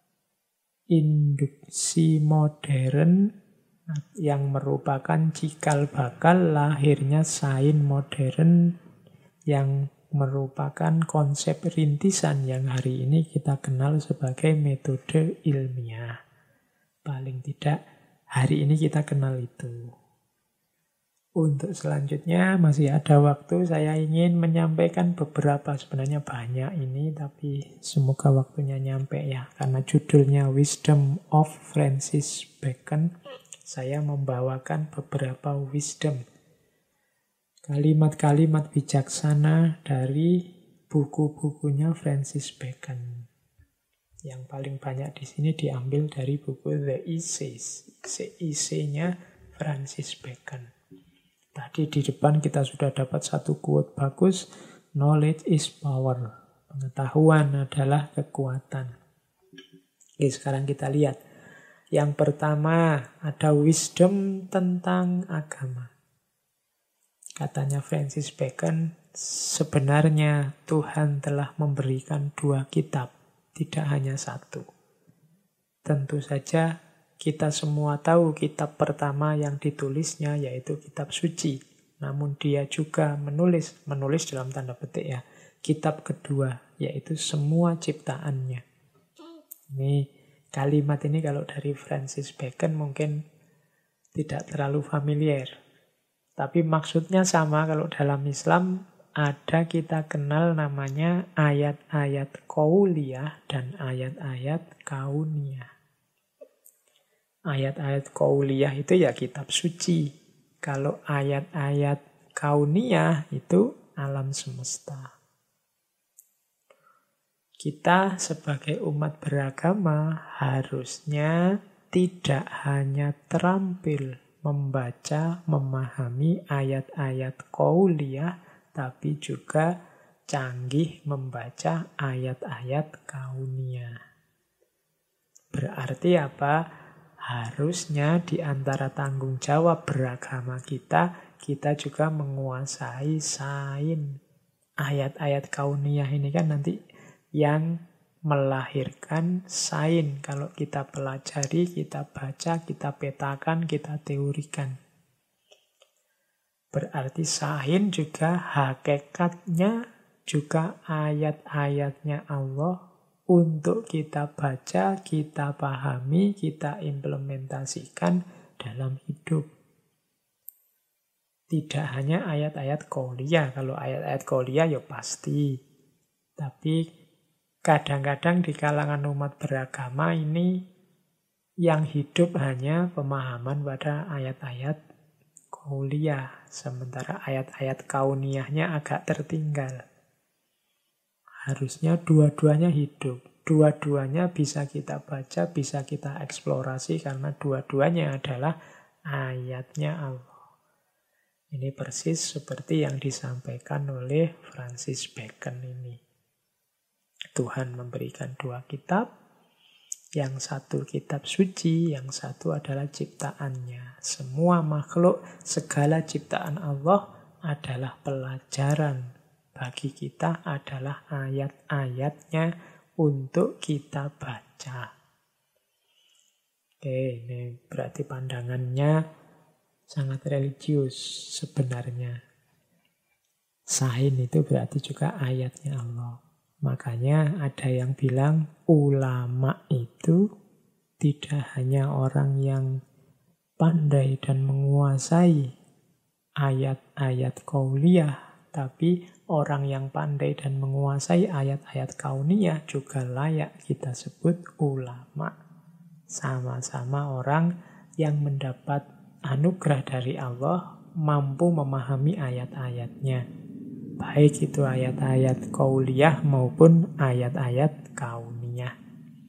S1: induksi modern yang merupakan cikal bakal lahirnya sains modern yang merupakan konsep rintisan yang hari ini kita kenal sebagai metode ilmiah. Paling tidak hari ini kita kenal itu. Untuk selanjutnya masih ada waktu, saya ingin menyampaikan beberapa, sebenarnya banyak ini, tapi semoga waktunya nyampe ya. Karena judulnya Wisdom of Francis Bacon, saya membawakan beberapa wisdom. Kalimat-kalimat bijaksana dari buku-bukunya Francis Bacon. Yang paling banyak di sini diambil dari buku The Essays. Essay-nya Francis Bacon. Tadi di depan kita sudah dapat satu quote bagus, knowledge is power. Pengetahuan adalah kekuatan. Oke, sekarang kita lihat. Yang pertama, ada wisdom tentang agama. Katanya Francis Bacon, sebenarnya Tuhan telah memberikan 2 kitab, tidak hanya 1. Tentu saja kita semua tahu kitab pertama yang ditulisnya yaitu kitab suci. Namun dia juga menulis dalam tanda petik ya, kitab kedua yaitu semua ciptaannya. Ini kalimat ini kalau dari Francis Bacon mungkin tidak terlalu familiar. Tapi maksudnya sama. Kalau dalam Islam ada kita kenal namanya ayat-ayat qauliyah dan ayat-ayat kauniyah. Ayat-ayat qauliyah itu ya kitab suci. Kalau ayat-ayat kauniyah itu alam semesta. Kita sebagai umat beragama harusnya tidak hanya terampil membaca, memahami ayat-ayat qauliyah, tapi juga canggih membaca ayat-ayat kauniyah. Berarti apa? Harusnya di antara tanggung jawab beragama kita, kita juga menguasai sains. Ayat-ayat kauniyah ini kan nanti yang melahirkan sains. Kalau kita pelajari, kita baca, kita petakan, kita teorikan. Berarti sains juga hakikatnya juga ayat-ayatnya Allah untuk kita baca, kita pahami, kita implementasikan dalam hidup. Tidak hanya ayat-ayat qauliyah. Kalau ayat-ayat qauliyah ya pasti. Tapi kadang-kadang di kalangan umat beragama ini yang hidup hanya pemahaman pada ayat-ayat qauliyah. Sementara ayat-ayat kauniyahnya agak tertinggal. Harusnya dua-duanya hidup. Dua-duanya bisa kita baca, bisa kita eksplorasi karena dua-duanya adalah ayatnya Allah. Ini persis seperti yang disampaikan oleh Francis Bacon ini. Tuhan memberikan dua kitab, yang satu kitab suci, yang satu adalah ciptaannya. Semua makhluk, segala ciptaan Allah adalah pelajaran bagi kita, adalah ayat-ayatnya untuk kita baca. Oke, ini berarti pandangannya sangat religius sebenarnya. Sains itu berarti juga ayatnya Allah. Makanya ada yang bilang ulama itu tidak hanya orang yang pandai dan menguasai ayat-ayat qauliyah, tapi orang yang pandai dan menguasai ayat-ayat kauniyah juga layak kita sebut ulama. Sama-sama orang yang mendapat anugerah dari Allah, mampu memahami ayat-ayatnya. Baik itu ayat-ayat qauliyah maupun ayat-ayat kauniyah.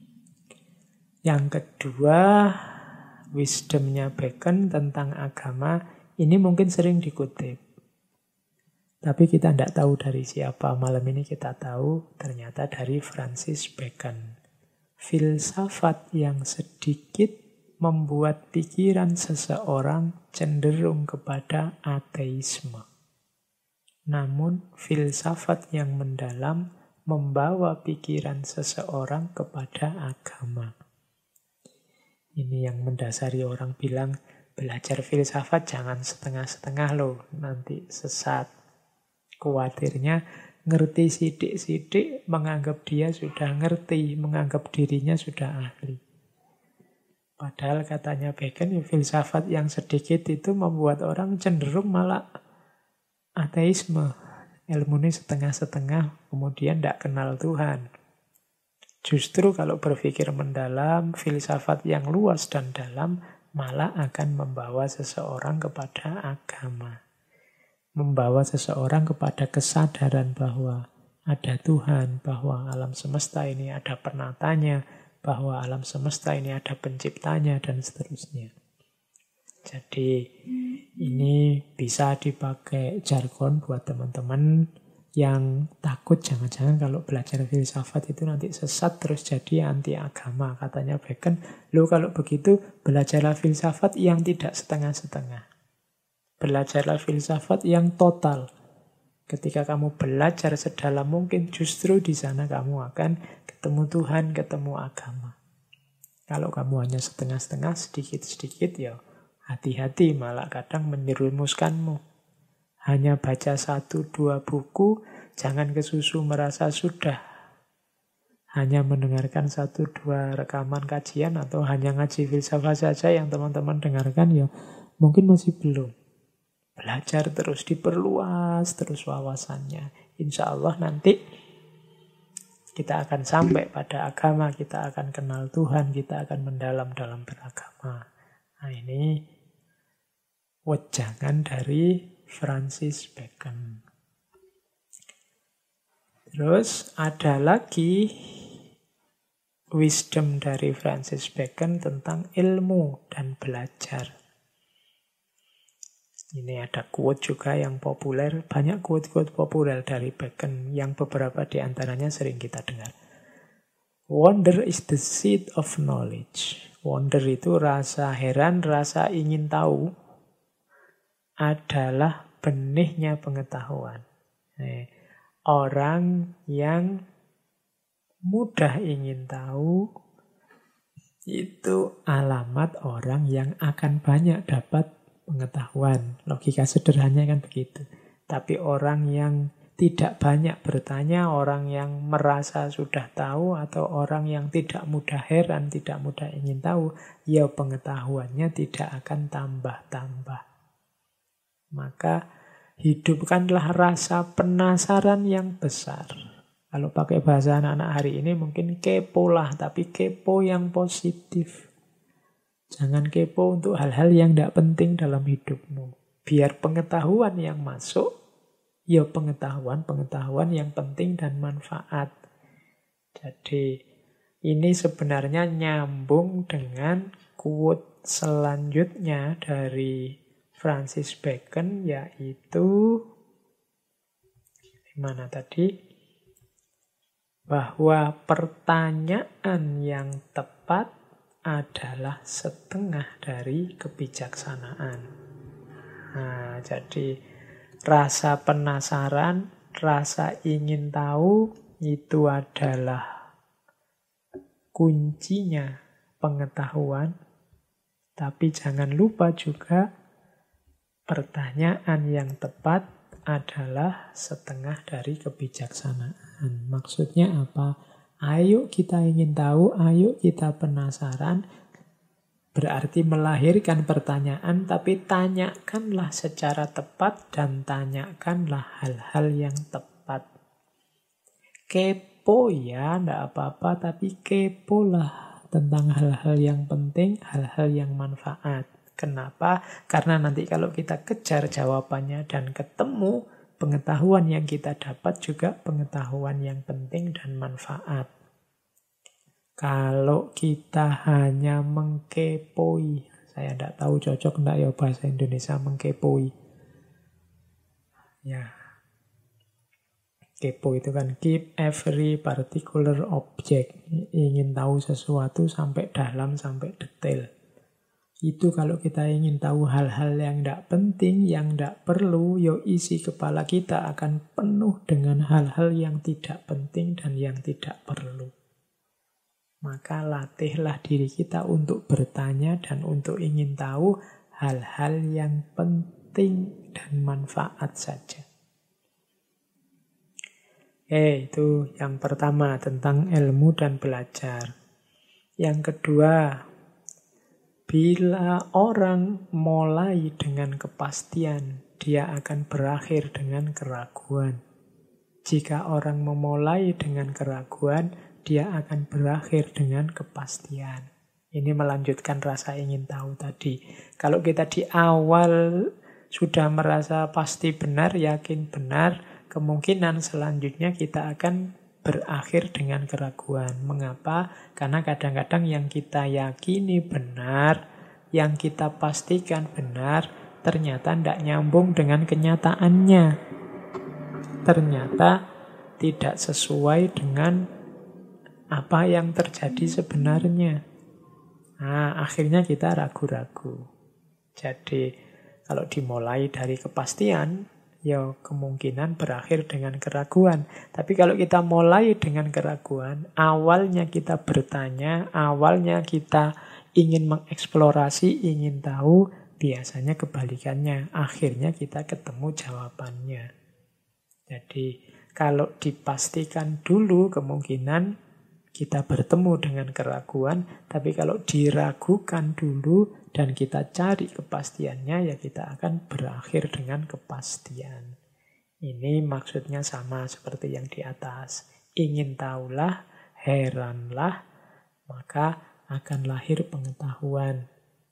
S1: Yang kedua, wisdomnya Bacon tentang agama, ini mungkin sering dikutip. Tapi kita tidak tahu dari siapa. Malam ini kita tahu ternyata dari Francis Bacon. Filsafat yang sedikit membuat pikiran seseorang cenderung kepada ateisme. Namun filsafat yang mendalam membawa pikiran seseorang kepada agama. Ini yang mendasari orang bilang, belajar filsafat jangan setengah-setengah loh, nanti sesat. Khawatirnya ngerti sidik-sidik, menganggap dia sudah ngerti, menganggap dirinya sudah ahli. Padahal katanya Bacon, filsafat yang sedikit itu membuat orang cenderung malah ateisme. Ilmunya setengah-setengah, kemudian tidak kenal Tuhan. Justru kalau berpikir mendalam, filsafat yang luas dan dalam malah akan membawa seseorang kepada agama. Membawa seseorang kepada kesadaran bahwa ada Tuhan, bahwa alam semesta ini ada penatanya, bahwa alam semesta ini ada penciptanya, dan seterusnya. Jadi ini bisa dipakai jargon buat teman-teman yang takut jangan-jangan kalau belajar filsafat itu nanti sesat terus jadi anti agama. Katanya Bacon, lo kalau begitu belajarlah filsafat yang tidak setengah-setengah. Belajarlah filsafat yang total. Ketika kamu belajar sedalam mungkin, justru di sana kamu akan ketemu Tuhan, ketemu agama. Kalau kamu hanya setengah-setengah, sedikit-sedikit, ya hati-hati, malah kadang menyerumuskanmu. Hanya baca 1-2 buku, jangan kesusu merasa sudah. Hanya mendengarkan 1-2 rekaman kajian atau hanya ngaji filsafat saja yang teman-teman dengarkan, ya mungkin masih belum. Belajar terus, diperluas terus wawasannya. Insya Allah nanti kita akan sampai pada agama, kita akan kenal Tuhan, kita akan mendalam dalam beragama. Nah ini wejangan dari Francis Bacon. Terus ada lagi wisdom dari Francis Bacon tentang ilmu dan belajar. Ini ada quote juga yang populer, banyak quote-quote populer dari Bacon yang beberapa di antaranya sering kita dengar. Wonder is the seed of knowledge. Wonder itu rasa heran, rasa ingin tahu adalah benihnya pengetahuan. Orang yang mudah ingin tahu itu alamat orang yang akan banyak dapat pengetahuan. Logika sederhananya kan begitu. Tapi orang yang tidak banyak bertanya, orang yang merasa sudah tahu, atau orang yang tidak mudah heran, tidak mudah ingin tahu, ya pengetahuannya tidak akan tambah-tambah. Maka hidupkanlah rasa penasaran yang besar. Kalau pakai bahasa anak-anak hari ini mungkin kepo lah, tapi kepo yang positif. Jangan kepo untuk hal-hal yang tidak penting dalam hidupmu. Biar pengetahuan yang masuk, ya pengetahuan yang penting dan manfaat. Jadi ini sebenarnya nyambung dengan quote selanjutnya dari Francis Bacon, yaitu mana tadi? Bahwa pertanyaan yang tepat adalah setengah dari kebijaksanaan. Nah, jadi rasa penasaran, rasa ingin tahu itu adalah kuncinya pengetahuan. Tapi jangan lupa juga pertanyaan yang tepat adalah setengah dari kebijaksanaan. Maksudnya apa? Ayo kita ingin tahu, ayo kita penasaran. Berarti melahirkan pertanyaan, tapi tanyakanlah secara tepat dan tanyakanlah hal-hal yang tepat. Kepo ya, enggak apa-apa, tapi kepolah tentang hal-hal yang penting, hal-hal yang manfaat. Kenapa? Karena nanti kalau kita kejar jawabannya dan ketemu, pengetahuan yang kita dapat juga pengetahuan yang penting dan manfaat. Kalau kita hanya mengkepoi, saya tidak tahu cocok enggak ya bahasa Indonesia mengkepoi. Ya, kepo itu kan keep every particular object. Ingin tahu sesuatu sampai dalam, sampai detail. Itu kalau kita ingin tahu hal-hal yang tidak penting, yang tidak perlu, yo isi kepala kita akan penuh dengan hal-hal yang tidak penting dan yang tidak perlu. Maka latihlah diri kita untuk bertanya dan untuk ingin tahu hal-hal yang penting dan manfaat saja. Itu yang pertama tentang ilmu dan belajar. Yang kedua, bila orang mulai dengan kepastian, dia akan berakhir dengan keraguan. Jika orang memulai dengan keraguan, dia akan berakhir dengan kepastian. Ini melanjutkan rasa ingin tahu tadi. Kalau kita di awal sudah merasa pasti benar, yakin benar, kemungkinan selanjutnya kita akan berakhir dengan keraguan. Mengapa? Karena kadang-kadang yang kita yakini benar, yang kita pastikan benar, ternyata tidak nyambung dengan kenyataannya. Ternyata tidak sesuai dengan apa yang terjadi sebenarnya. Nah, akhirnya kita ragu-ragu. Jadi, kalau dimulai dari kepastian, ya kemungkinan berakhir dengan keraguan. Tapi kalau kita mulai dengan keraguan, awalnya kita bertanya, awalnya kita ingin mengeksplorasi, ingin tahu, biasanya kebalikannya. Akhirnya kita ketemu jawabannya. Jadi kalau dipastikan dulu, kemungkinan kita bertemu dengan keraguan. Tapi kalau diragukan dulu dan kita cari kepastiannya, ya kita akan berakhir dengan kepastian. Ini maksudnya sama seperti yang di atas. Ingin tahulah, heranlah, maka akan lahir pengetahuan.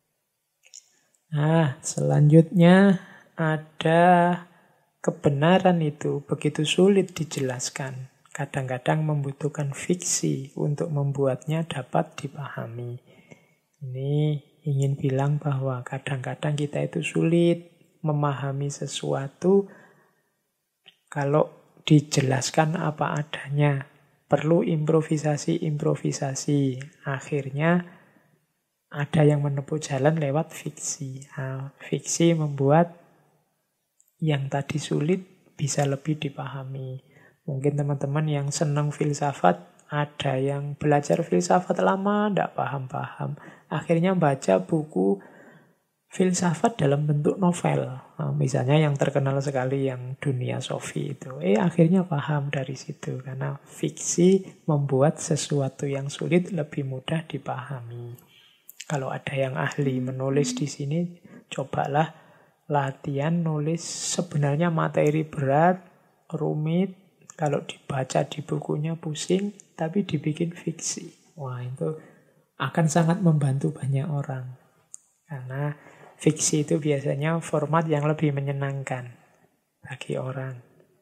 S1: Nah, selanjutnya ada kebenaran itu begitu sulit dijelaskan. Kadang-kadang membutuhkan fiksi untuk membuatnya dapat dipahami. Ini ingin bilang bahwa kadang-kadang kita itu sulit memahami sesuatu kalau dijelaskan apa adanya. perlu improvisasi. Akhirnya ada yang menempuh jalan lewat fiksi. Nah, fiksi membuat yang tadi sulit bisa lebih dipahami. Mungkin teman-teman yang senang filsafat, ada yang belajar filsafat lama, tidak paham-paham. Akhirnya baca buku filsafat dalam bentuk novel. Nah, misalnya yang terkenal sekali yang Dunia Sofi itu. Akhirnya paham dari situ. Karena fiksi membuat sesuatu yang sulit lebih mudah dipahami. Kalau ada yang ahli menulis di sini, cobalah latihan nulis sebenarnya materi berat, rumit. Kalau dibaca di bukunya pusing, tapi dibikin fiksi. Wah, itu akan sangat membantu banyak orang. Karena fiksi itu biasanya format yang lebih menyenangkan bagi orang.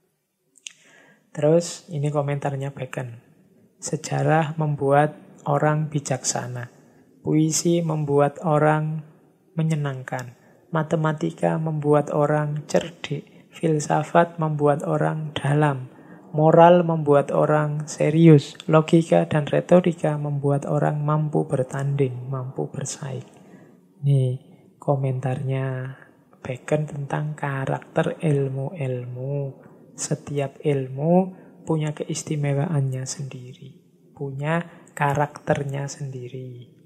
S1: Terus ini komentarnya Bacon. Sejarah membuat orang bijaksana. Puisi membuat orang menyenangkan. Matematika membuat orang cerdik. Filsafat membuat orang dalam. Moral membuat orang serius. Logika dan retorika membuat orang mampu bertanding, mampu bersaing. Ini komentarnya Bacon tentang karakter ilmu-ilmu. Setiap ilmu punya keistimewaannya sendiri, punya karakternya sendiri.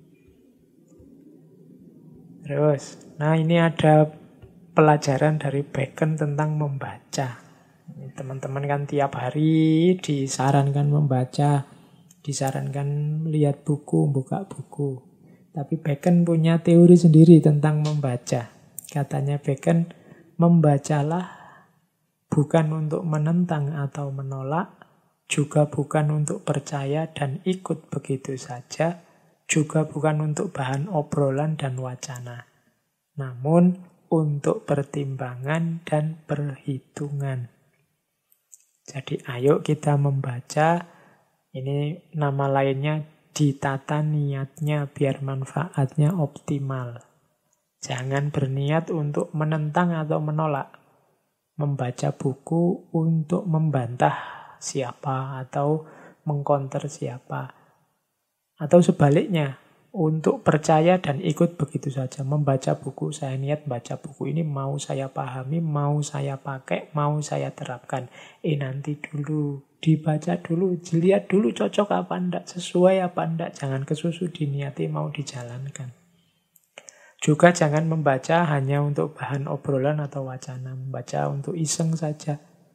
S1: Terus, nah ini ada pelajaran dari Bacon tentang membaca. Teman-teman kan tiap hari disarankan membaca, disarankan lihat buku, buka buku. Tapi Bacon punya teori sendiri tentang membaca. Katanya Bacon, membacalah bukan untuk menentang atau menolak, juga bukan untuk percaya dan ikut begitu saja, juga bukan untuk bahan obrolan dan wacana, namun untuk pertimbangan dan perhitungan. Jadi ayo kita membaca, ini nama lainnya ditata niatnya biar manfaatnya optimal. Jangan berniat untuk menentang atau menolak. Membaca buku untuk membantah siapa atau mengkonter siapa. Atau sebaliknya, untuk percaya dan ikut begitu saja. Membaca buku, saya niat baca buku ini mau saya pahami, mau saya pakai, mau saya terapkan. Nanti dulu, dibaca dulu, lihat dulu cocok apa enggak, sesuai apa enggak. Jangan kesusu diniati mau dijalankan. Juga jangan membaca hanya untuk bahan obrolan atau wacana. Membaca untuk iseng saja.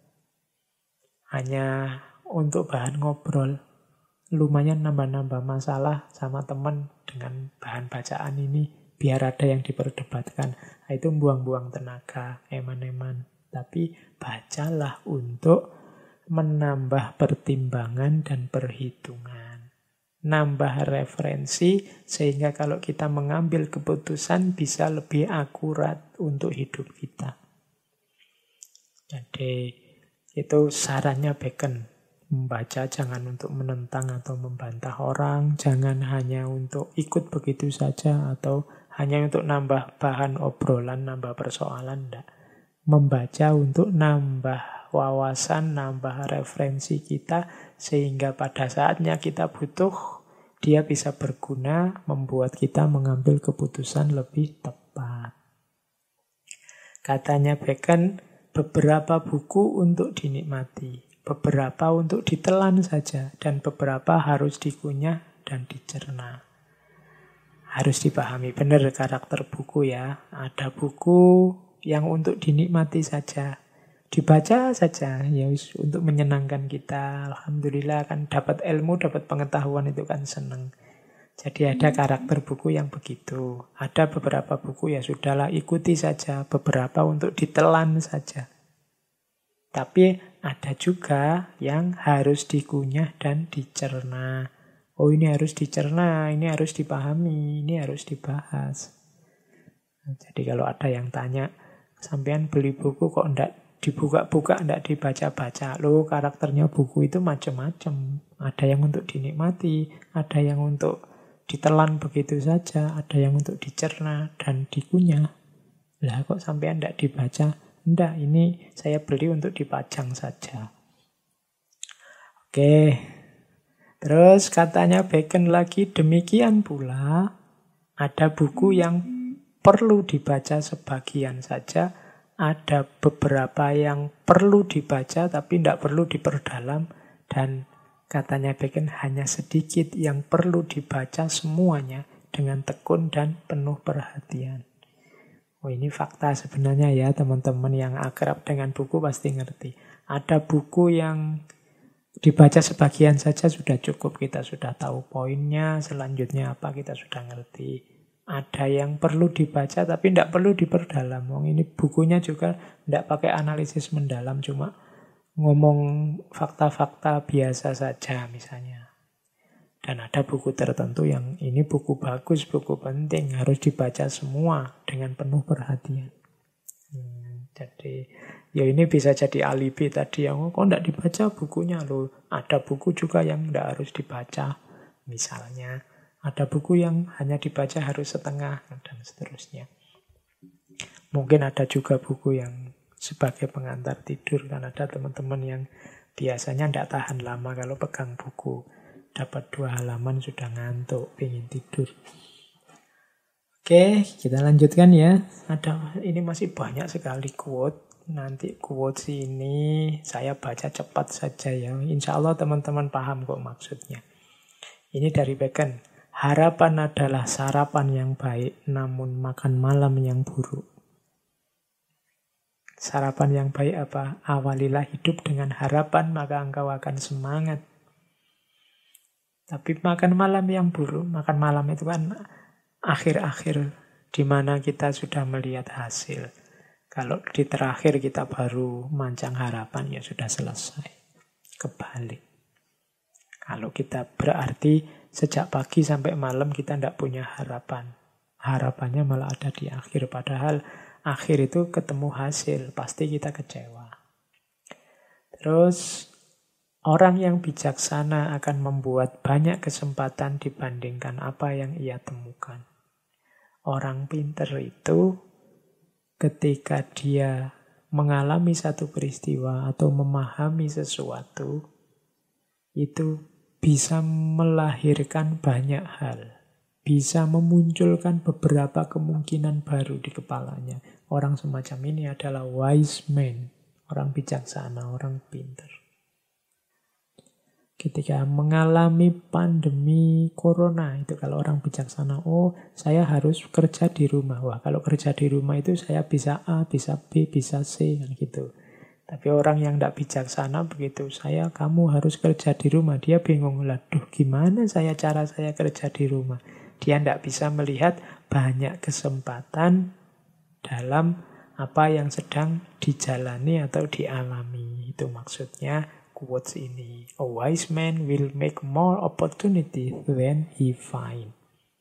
S1: Hanya untuk bahan ngobrol. Lumayan nambah-nambah masalah sama teman dengan bahan bacaan ini. Biar ada yang diperdebatkan. Itu buang-buang tenaga, eman-eman. Tapi bacalah untuk menambah pertimbangan dan perhitungan. Nambah referensi sehingga kalau kita mengambil keputusan bisa lebih akurat untuk hidup kita. Jadi itu sarannya Bacon. Membaca jangan untuk menentang atau membantah orang, jangan hanya untuk ikut begitu saja atau hanya untuk nambah bahan obrolan, nambah persoalan, enggak. Membaca untuk nambah wawasan, nambah referensi kita sehingga pada saatnya kita butuh, dia bisa berguna, membuat kita mengambil keputusan lebih tepat. Katanya Bacon, beberapa buku untuk dinikmati, beberapa untuk ditelan saja, dan beberapa harus dikunyah dan dicerna. Harus dipahami benar karakter buku ya. Ada buku yang untuk dinikmati saja, dibaca saja, ya wis untuk menyenangkan kita. Alhamdulillah kan dapat ilmu, dapat pengetahuan itu kan senang. Jadi ada karakter buku yang begitu. Ada beberapa buku ya sudahlah ikuti saja, beberapa untuk ditelan saja. Tapi ada juga yang harus dikunyah dan dicerna. Oh ini harus dicerna, ini harus dipahami, ini harus dibahas. Jadi kalau ada yang tanya, sampean beli buku kok enggak dibuka-buka, enggak dibaca-baca. Loh karakternya buku itu macam-macam. Ada yang untuk dinikmati, ada yang untuk ditelan begitu saja, ada yang untuk dicerna dan dikunyah. Lah kok sampean enggak dibaca? Enggak, ini saya beli untuk dipajang saja. Oke, Terus katanya Bacon lagi, demikian pula ada buku yang perlu dibaca sebagian saja, ada beberapa yang perlu dibaca tapi tidak perlu diperdalam, dan katanya Bacon hanya sedikit yang perlu dibaca semuanya dengan tekun dan penuh perhatian. Oh, ini fakta sebenarnya ya, teman-teman yang akrab dengan buku pasti ngerti. Ada buku yang dibaca sebagian saja sudah cukup, kita sudah tahu poinnya, selanjutnya apa kita sudah ngerti. Ada yang perlu dibaca tapi tidak perlu diperdalam. Ini bukunya juga tidak pakai analisis mendalam, cuma ngomong fakta-fakta biasa saja misalnya. Dan ada buku tertentu yang ini buku bagus, buku penting, harus dibaca semua dengan penuh perhatian. Jadi ya ini bisa jadi alibi tadi yang kok tidak dibaca bukunya loh. Ada buku juga yang tidak harus dibaca. Misalnya ada buku yang hanya dibaca harus setengah dan seterusnya. Mungkin ada juga buku yang sebagai pengantar tidur, kan ada teman-teman yang biasanya tidak tahan lama kalau pegang buku. Dapat 2 halaman sudah ngantuk, pengen tidur. Oke, kita lanjutkan ya. Ini masih banyak sekali quote. Nanti quotes ini saya baca cepat saja ya. Insya Allah teman-teman paham kok maksudnya. Ini dari Bacon. Harapan adalah sarapan yang baik, namun makan malam yang buruk. Sarapan yang baik apa? Awalilah hidup dengan harapan, maka engkau akan semangat. Tapi makan malam yang buruk, makan malam itu kan akhir-akhir di mana kita sudah melihat hasil. Kalau di terakhir kita baru mancang harapan, ya sudah selesai. Kebalik. Kalau kita berarti sejak pagi sampai malam kita tidak punya harapan. Harapannya malah ada di akhir. Padahal akhir itu ketemu hasil, pasti kita kecewa. Terus orang yang bijaksana akan membuat banyak kesempatan dibandingkan apa yang ia temukan. Orang pinter itu ketika dia mengalami satu peristiwa atau memahami sesuatu, itu bisa melahirkan banyak hal. Bisa memunculkan beberapa kemungkinan baru di kepalanya. Orang semacam ini adalah wise man, orang bijaksana, orang pinter. Ketika mengalami pandemi corona, itu kalau orang bijaksana, oh saya harus kerja di rumah. Wah, kalau kerja di rumah itu saya bisa A, bisa B, bisa C, kan gitu. Tapi orang yang tidak bijaksana begitu, kamu harus kerja di rumah. Dia bingung, duh gimana cara saya kerja di rumah. Dia tidak bisa melihat banyak kesempatan dalam apa yang sedang dijalani atau dialami. Itu maksudnya quotes ini. A wise man will make more opportunity than he find.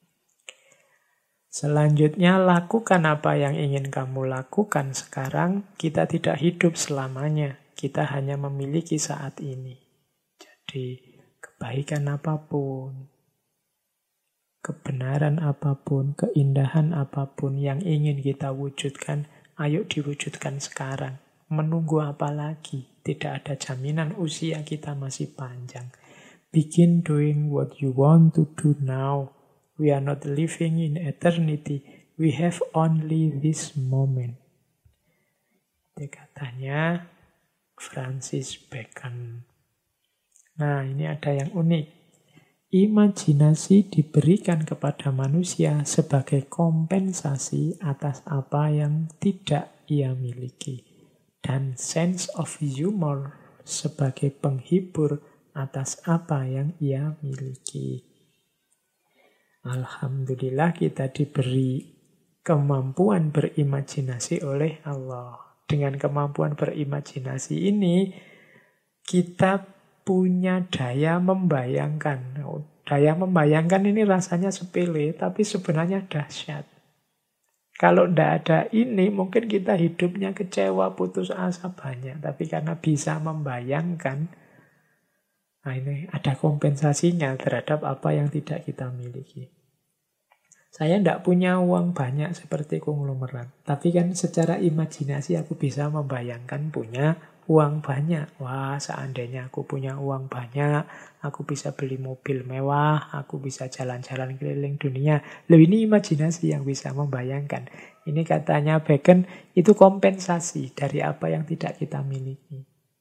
S1: Selanjutnya, lakukan apa yang ingin kamu lakukan sekarang. Kita tidak hidup selamanya. Kita hanya memiliki saat ini. Jadi, kebaikan apapun, kebenaran apapun, keindahan apapun yang ingin kita wujudkan, ayo diwujudkan sekarang. Menunggu apa lagi? Tidak ada jaminan usia kita masih panjang. Begin doing what you want to do now. We are not living in eternity. We have only this moment. Itu katanya Francis Bacon. Nah, ini ada yang unik. Imajinasi diberikan kepada manusia sebagai kompensasi atas apa yang tidak ia miliki. Dan sense of humor sebagai penghibur atas apa yang ia miliki. Alhamdulillah kita diberi kemampuan berimajinasi oleh Allah. Dengan kemampuan berimajinasi ini, kita punya daya membayangkan. Daya membayangkan ini rasanya sepele, tapi sebenarnya dahsyat. Kalau tidak ada ini, mungkin kita hidupnya kecewa, putus asa banyak. Tapi karena bisa membayangkan, nah ini ada kompensasinya terhadap apa yang tidak kita miliki. Saya tidak punya uang banyak seperti konglomerat. Tapi kan secara imajinasi aku bisa membayangkan punya uang banyak. Wah, seandainya aku punya uang banyak, aku bisa beli mobil mewah, aku bisa jalan-jalan keliling dunia. Loh, ini imajinasi yang bisa membayangkan. Ini katanya Bacon, itu kompensasi dari apa yang tidak kita miliki.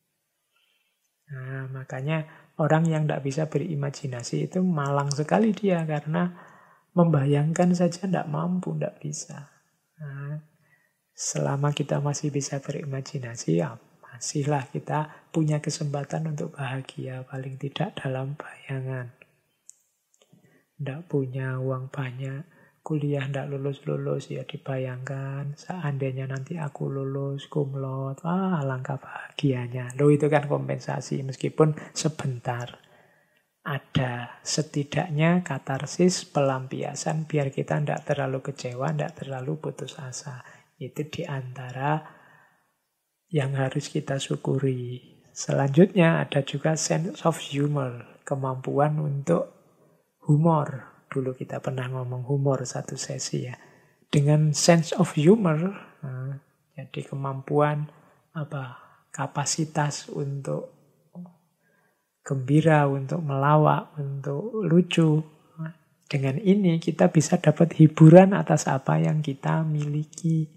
S1: Nah, makanya orang yang tidak bisa berimajinasi itu malang sekali dia, karena membayangkan saja tidak mampu, tidak bisa. Nah, selama kita masih bisa berimajinasi, ya masihlah kita punya kesempatan untuk bahagia, paling tidak dalam bayangan. Tidak punya uang banyak, kuliah tidak lulus-lulus, ya dibayangkan seandainya nanti aku lulus cum laude, alangkah bahagianya. Loh, itu kan kompensasi, meskipun sebentar. Ada setidaknya katarsis, pelampiasan, biar kita tidak terlalu kecewa, tidak terlalu putus asa. Itu diantara yang harus kita syukuri. Selanjutnya ada juga sense of humor, kemampuan untuk humor. Dulu kita pernah ngomong humor satu sesi ya. Dengan sense of humor, jadi kemampuan kapasitas untuk gembira, untuk melawak, untuk lucu. Dengan ini kita bisa dapat hiburan atas apa yang kita miliki.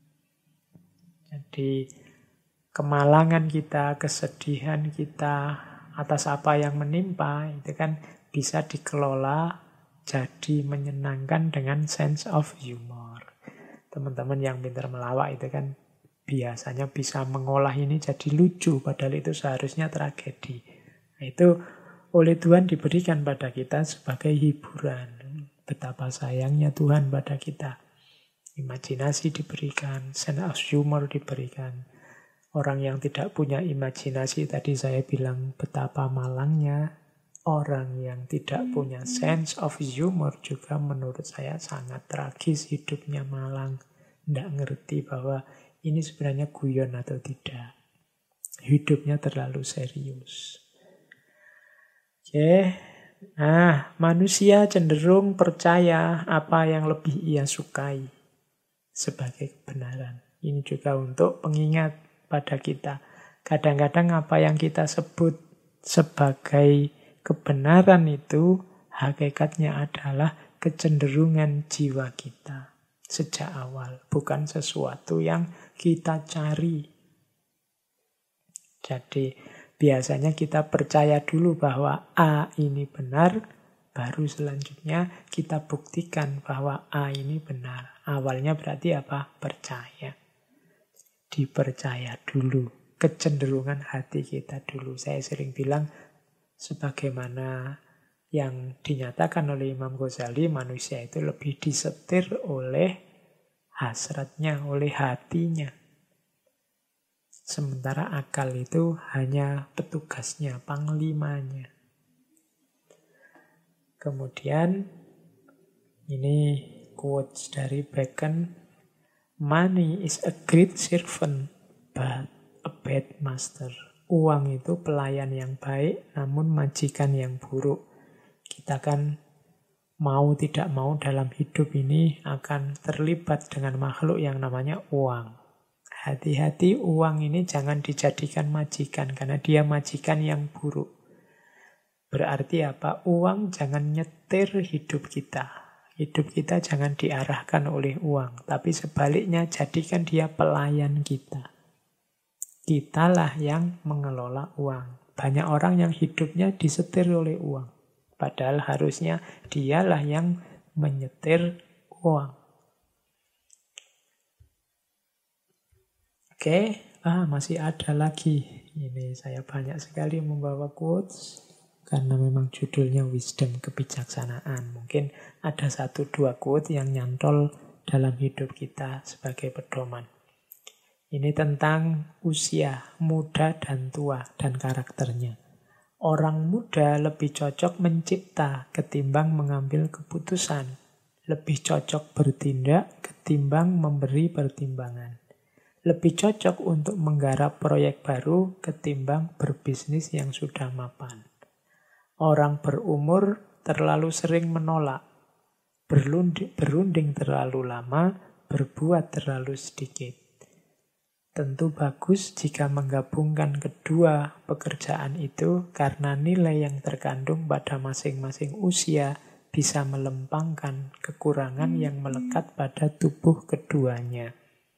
S1: Jadi kemalangan kita, kesedihan kita atas apa yang menimpa, itu kan bisa dikelola jadi menyenangkan dengan sense of humor. Teman-teman yang pintar melawak itu kan biasanya bisa mengolah ini jadi lucu, padahal itu seharusnya tragedi. Nah, itu oleh Tuhan diberikan pada kita sebagai hiburan. Betapa sayangnya Tuhan pada kita. Imajinasi diberikan, sense of humor diberikan. Orang yang tidak punya imajinasi, tadi saya bilang betapa malangnya. Orang yang tidak punya sense of humor juga menurut saya sangat tragis hidupnya, malang. Tidak ngerti bahwa ini sebenarnya guyon atau tidak. Hidupnya terlalu serius. Oke. Nah, manusia cenderung percaya apa yang lebih ia sukai sebagai kebenaran. Ini juga untuk pengingat pada kita. Kadang-kadang apa yang kita sebut sebagai kebenaran itu hakikatnya adalah kecenderungan jiwa kita sejak awal, bukan sesuatu yang kita cari. Jadi biasanya kita percaya dulu bahwa A ini benar, baru selanjutnya kita buktikan bahwa A ini benar. Awalnya berarti apa? Percaya. Dipercaya dulu. Kecenderungan hati kita dulu. Saya sering bilang, sebagaimana yang dinyatakan oleh Imam Ghazali, manusia itu lebih disetir oleh hasratnya, oleh hatinya. Sementara akal itu hanya petugasnya, panglimanya. Kemudian, ini quotes dari Bacon, money is a great servant, but a bad master. Uang itu pelayan yang baik, namun majikan yang buruk. Kita kan mau tidak mau dalam hidup ini akan terlibat dengan makhluk yang namanya uang. Hati-hati, uang ini jangan dijadikan majikan, karena dia majikan yang buruk. Berarti apa? Uang jangan nyetir hidup kita. Hidup kita jangan diarahkan oleh uang, tapi sebaliknya jadikan dia pelayan kita. Kitalah yang mengelola uang. Banyak orang yang hidupnya disetir oleh uang, padahal harusnya dialah yang menyetir uang. Oke, masih ada lagi. Ini saya banyak sekali membawa quotes. Karena memang judulnya wisdom, kebijaksanaan. Mungkin ada 1-2 quote yang nyantol dalam hidup kita sebagai pedoman. Ini tentang usia, muda dan tua, dan karakternya. Orang muda lebih cocok mencipta ketimbang mengambil keputusan. Lebih cocok bertindak ketimbang memberi pertimbangan. Lebih cocok untuk menggarap proyek baru ketimbang berbisnis yang sudah mapan. Orang berumur terlalu sering menolak, berunding terlalu lama, berbuat terlalu sedikit. Tentu bagus jika menggabungkan kedua pekerjaan itu karena nilai yang terkandung pada masing-masing usia bisa melempangkan kekurangan yang melekat pada tubuh keduanya.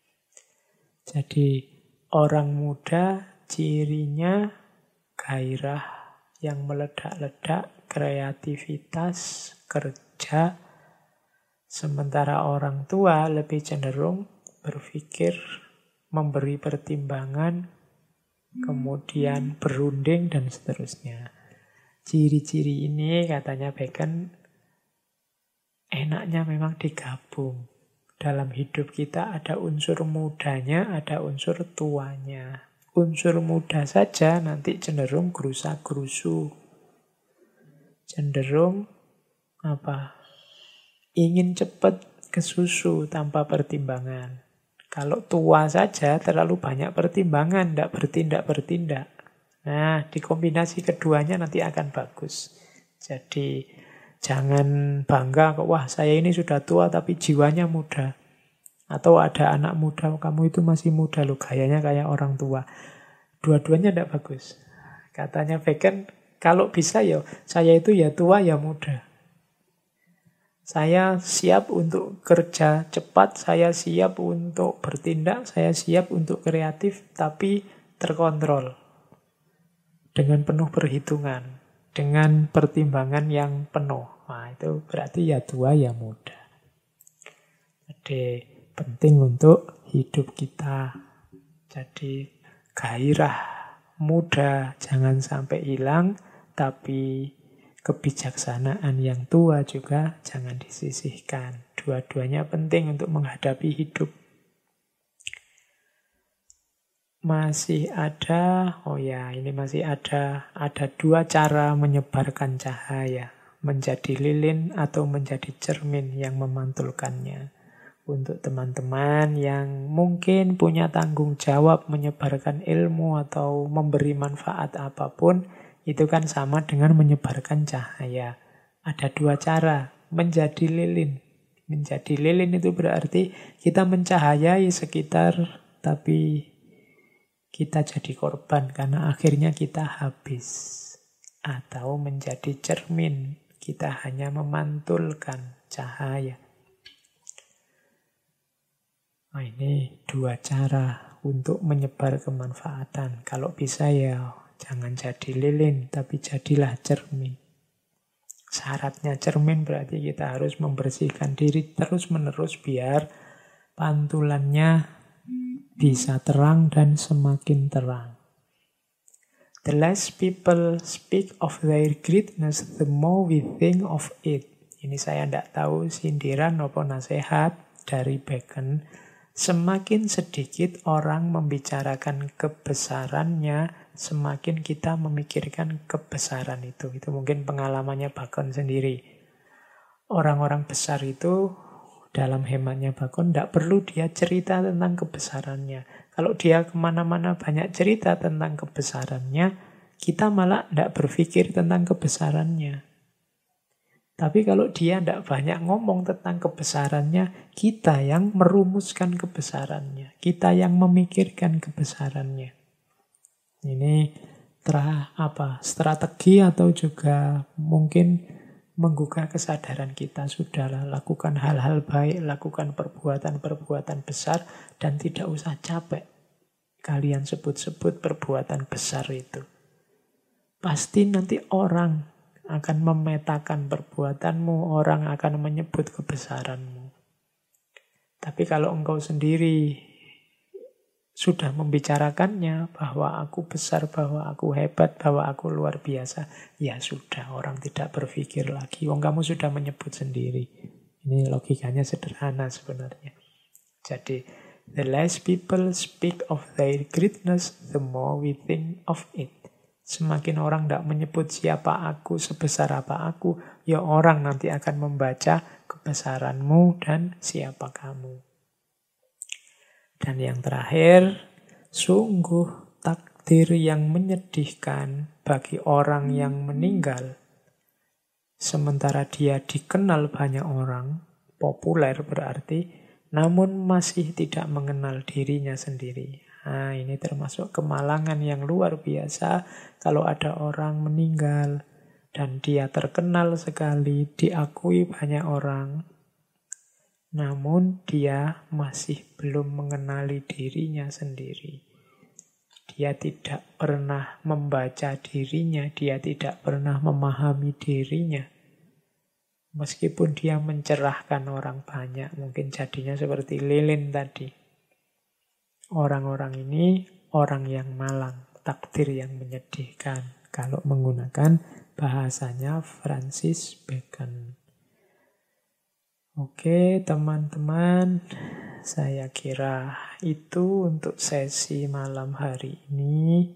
S1: Jadi orang muda cirinya gairah yang meledak-ledak, kreativitas, kerja. Sementara orang tua lebih cenderung berpikir, memberi pertimbangan, kemudian berunding, dan seterusnya. Ciri-ciri ini katanya Bacon enaknya memang digabung. Dalam hidup kita ada unsur mudanya, ada unsur tuanya. Unsur muda saja nanti cenderung gerusa-gerusu. Cenderung ingin cepat ke susu tanpa pertimbangan. Kalau tua saja terlalu banyak pertimbangan, tidak bertindak-bertindak. Nah, dikombinasi keduanya nanti akan bagus. Jadi, jangan bangga, wah saya ini sudah tua tapi jiwanya muda. Atau ada anak muda, kamu itu masih muda loh, gayanya kayak orang tua. Dua-duanya tidak bagus. Katanya Bacon, kalau bisa ya, saya itu ya tua ya muda. Saya siap untuk kerja cepat, saya siap untuk bertindak, saya siap untuk kreatif, tapi terkontrol. Dengan penuh perhitungan, dengan pertimbangan yang penuh. Nah, itu berarti ya tua ya muda. Jadi penting untuk hidup kita. Jadi gairah muda jangan sampai hilang, tapi kebijaksanaan yang tua juga jangan disisihkan. Dua-duanya penting untuk menghadapi hidup. Masih ada dua cara menyebarkan cahaya. Menjadi lilin atau menjadi cermin yang memantulkannya. Untuk teman-teman yang mungkin punya tanggung jawab menyebarkan ilmu atau memberi manfaat apapun, itu kan sama dengan menyebarkan cahaya. Ada dua cara, menjadi lilin. Menjadi lilin itu berarti kita mencahayai sekitar, tapi kita jadi korban karena akhirnya kita habis. Atau menjadi cermin, kita hanya memantulkan cahaya. Nah, ini dua cara untuk menyebar kemanfaatan. Kalau bisa ya jangan jadi lilin, tapi jadilah cermin. Syaratnya cermin berarti kita harus membersihkan diri terus-menerus biar pantulannya bisa terang dan semakin terang. The less people speak of their greatness, the more we think of it. Ini saya tidak tahu sindiran atau nasihat dari Bacon. Semakin sedikit orang membicarakan kebesarannya, semakin kita memikirkan kebesaran itu. Itu mungkin pengalamannya Bacon sendiri. Orang-orang besar itu, dalam hematnya Bacon, tidak perlu dia cerita tentang kebesarannya. Kalau dia kemana-mana banyak cerita tentang kebesarannya, kita malah tidak berpikir tentang kebesarannya. Tapi kalau dia tidak banyak ngomong tentang kebesarannya, kita yang merumuskan kebesarannya. Kita yang memikirkan kebesarannya. Ini strategi atau juga mungkin menggugah kesadaran kita. Sudahlah, lakukan hal-hal baik, lakukan perbuatan-perbuatan besar, dan tidak usah capek kalian sebut-sebut perbuatan besar itu. Pasti nanti orang akan memetakan perbuatanmu, orang akan menyebut kebesaranmu. Tapi kalau engkau sendiri sudah membicarakannya, bahwa aku besar, bahwa aku hebat, bahwa aku luar biasa, ya sudah, orang tidak berpikir lagi. Wong kamu sudah menyebut sendiri. Ini logikanya sederhana sebenarnya. Jadi, the less people speak of their greatness, the more we think of it. Semakin orang tidak menyebut siapa aku, sebesar apa aku, ya orang nanti akan membaca kebesaranmu dan siapa kamu. Dan yang terakhir, sungguh takdir yang menyedihkan bagi orang yang meninggal. Sementara dia dikenal banyak orang, populer berarti, namun masih tidak mengenal dirinya sendiri. Nah, ini termasuk kemalangan yang luar biasa kalau ada orang meninggal dan dia terkenal sekali, diakui banyak orang, namun dia masih belum mengenali dirinya sendiri. Dia tidak pernah membaca dirinya, dia tidak pernah memahami dirinya. Meskipun dia mencerahkan orang banyak, mungkin jadinya seperti lilin tadi. Orang-orang ini orang yang malang, takdir yang menyedihkan. Kalau menggunakan bahasanya Francis Bacon. Oke, teman-teman, saya kira itu untuk sesi malam hari ini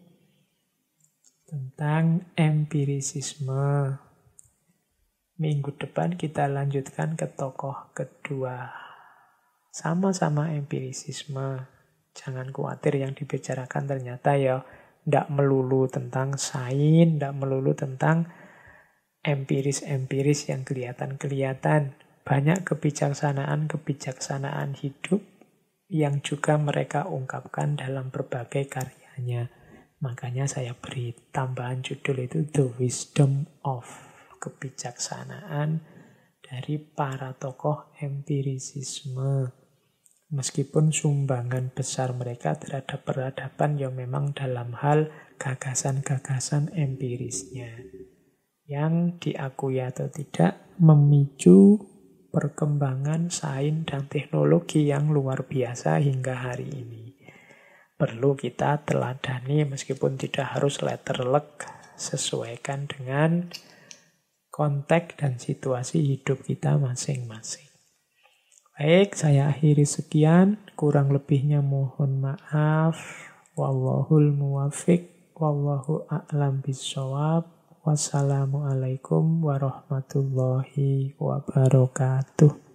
S1: tentang empirisisme. Minggu depan kita lanjutkan ke tokoh kedua. Sama-sama empirisisme. Jangan khawatir yang dibicarakan ternyata ya tidak melulu tentang sains, tidak melulu tentang empiris-empiris yang kelihatan-kelihatan. Banyak kebijaksanaan hidup yang juga mereka ungkapkan dalam berbagai karyanya. Makanya saya beri tambahan judul itu The Wisdom of, kebijaksanaan dari para tokoh empirisisme. Meskipun sumbangan besar mereka terhadap peradaban ya memang dalam hal gagasan-gagasan empirisnya. Yang diakui atau tidak memicu perkembangan sains dan teknologi yang luar biasa hingga hari ini. Perlu kita teladani meskipun tidak harus letterlek, sesuaikan dengan konteks dan situasi hidup kita masing-masing. Baik, saya akhiri sekian. Kurang lebihnya mohon maaf. Wallahul muwaffiq. Wallahu a'lam bishawab. Wassalamualaikum warahmatullahi wabarakatuh.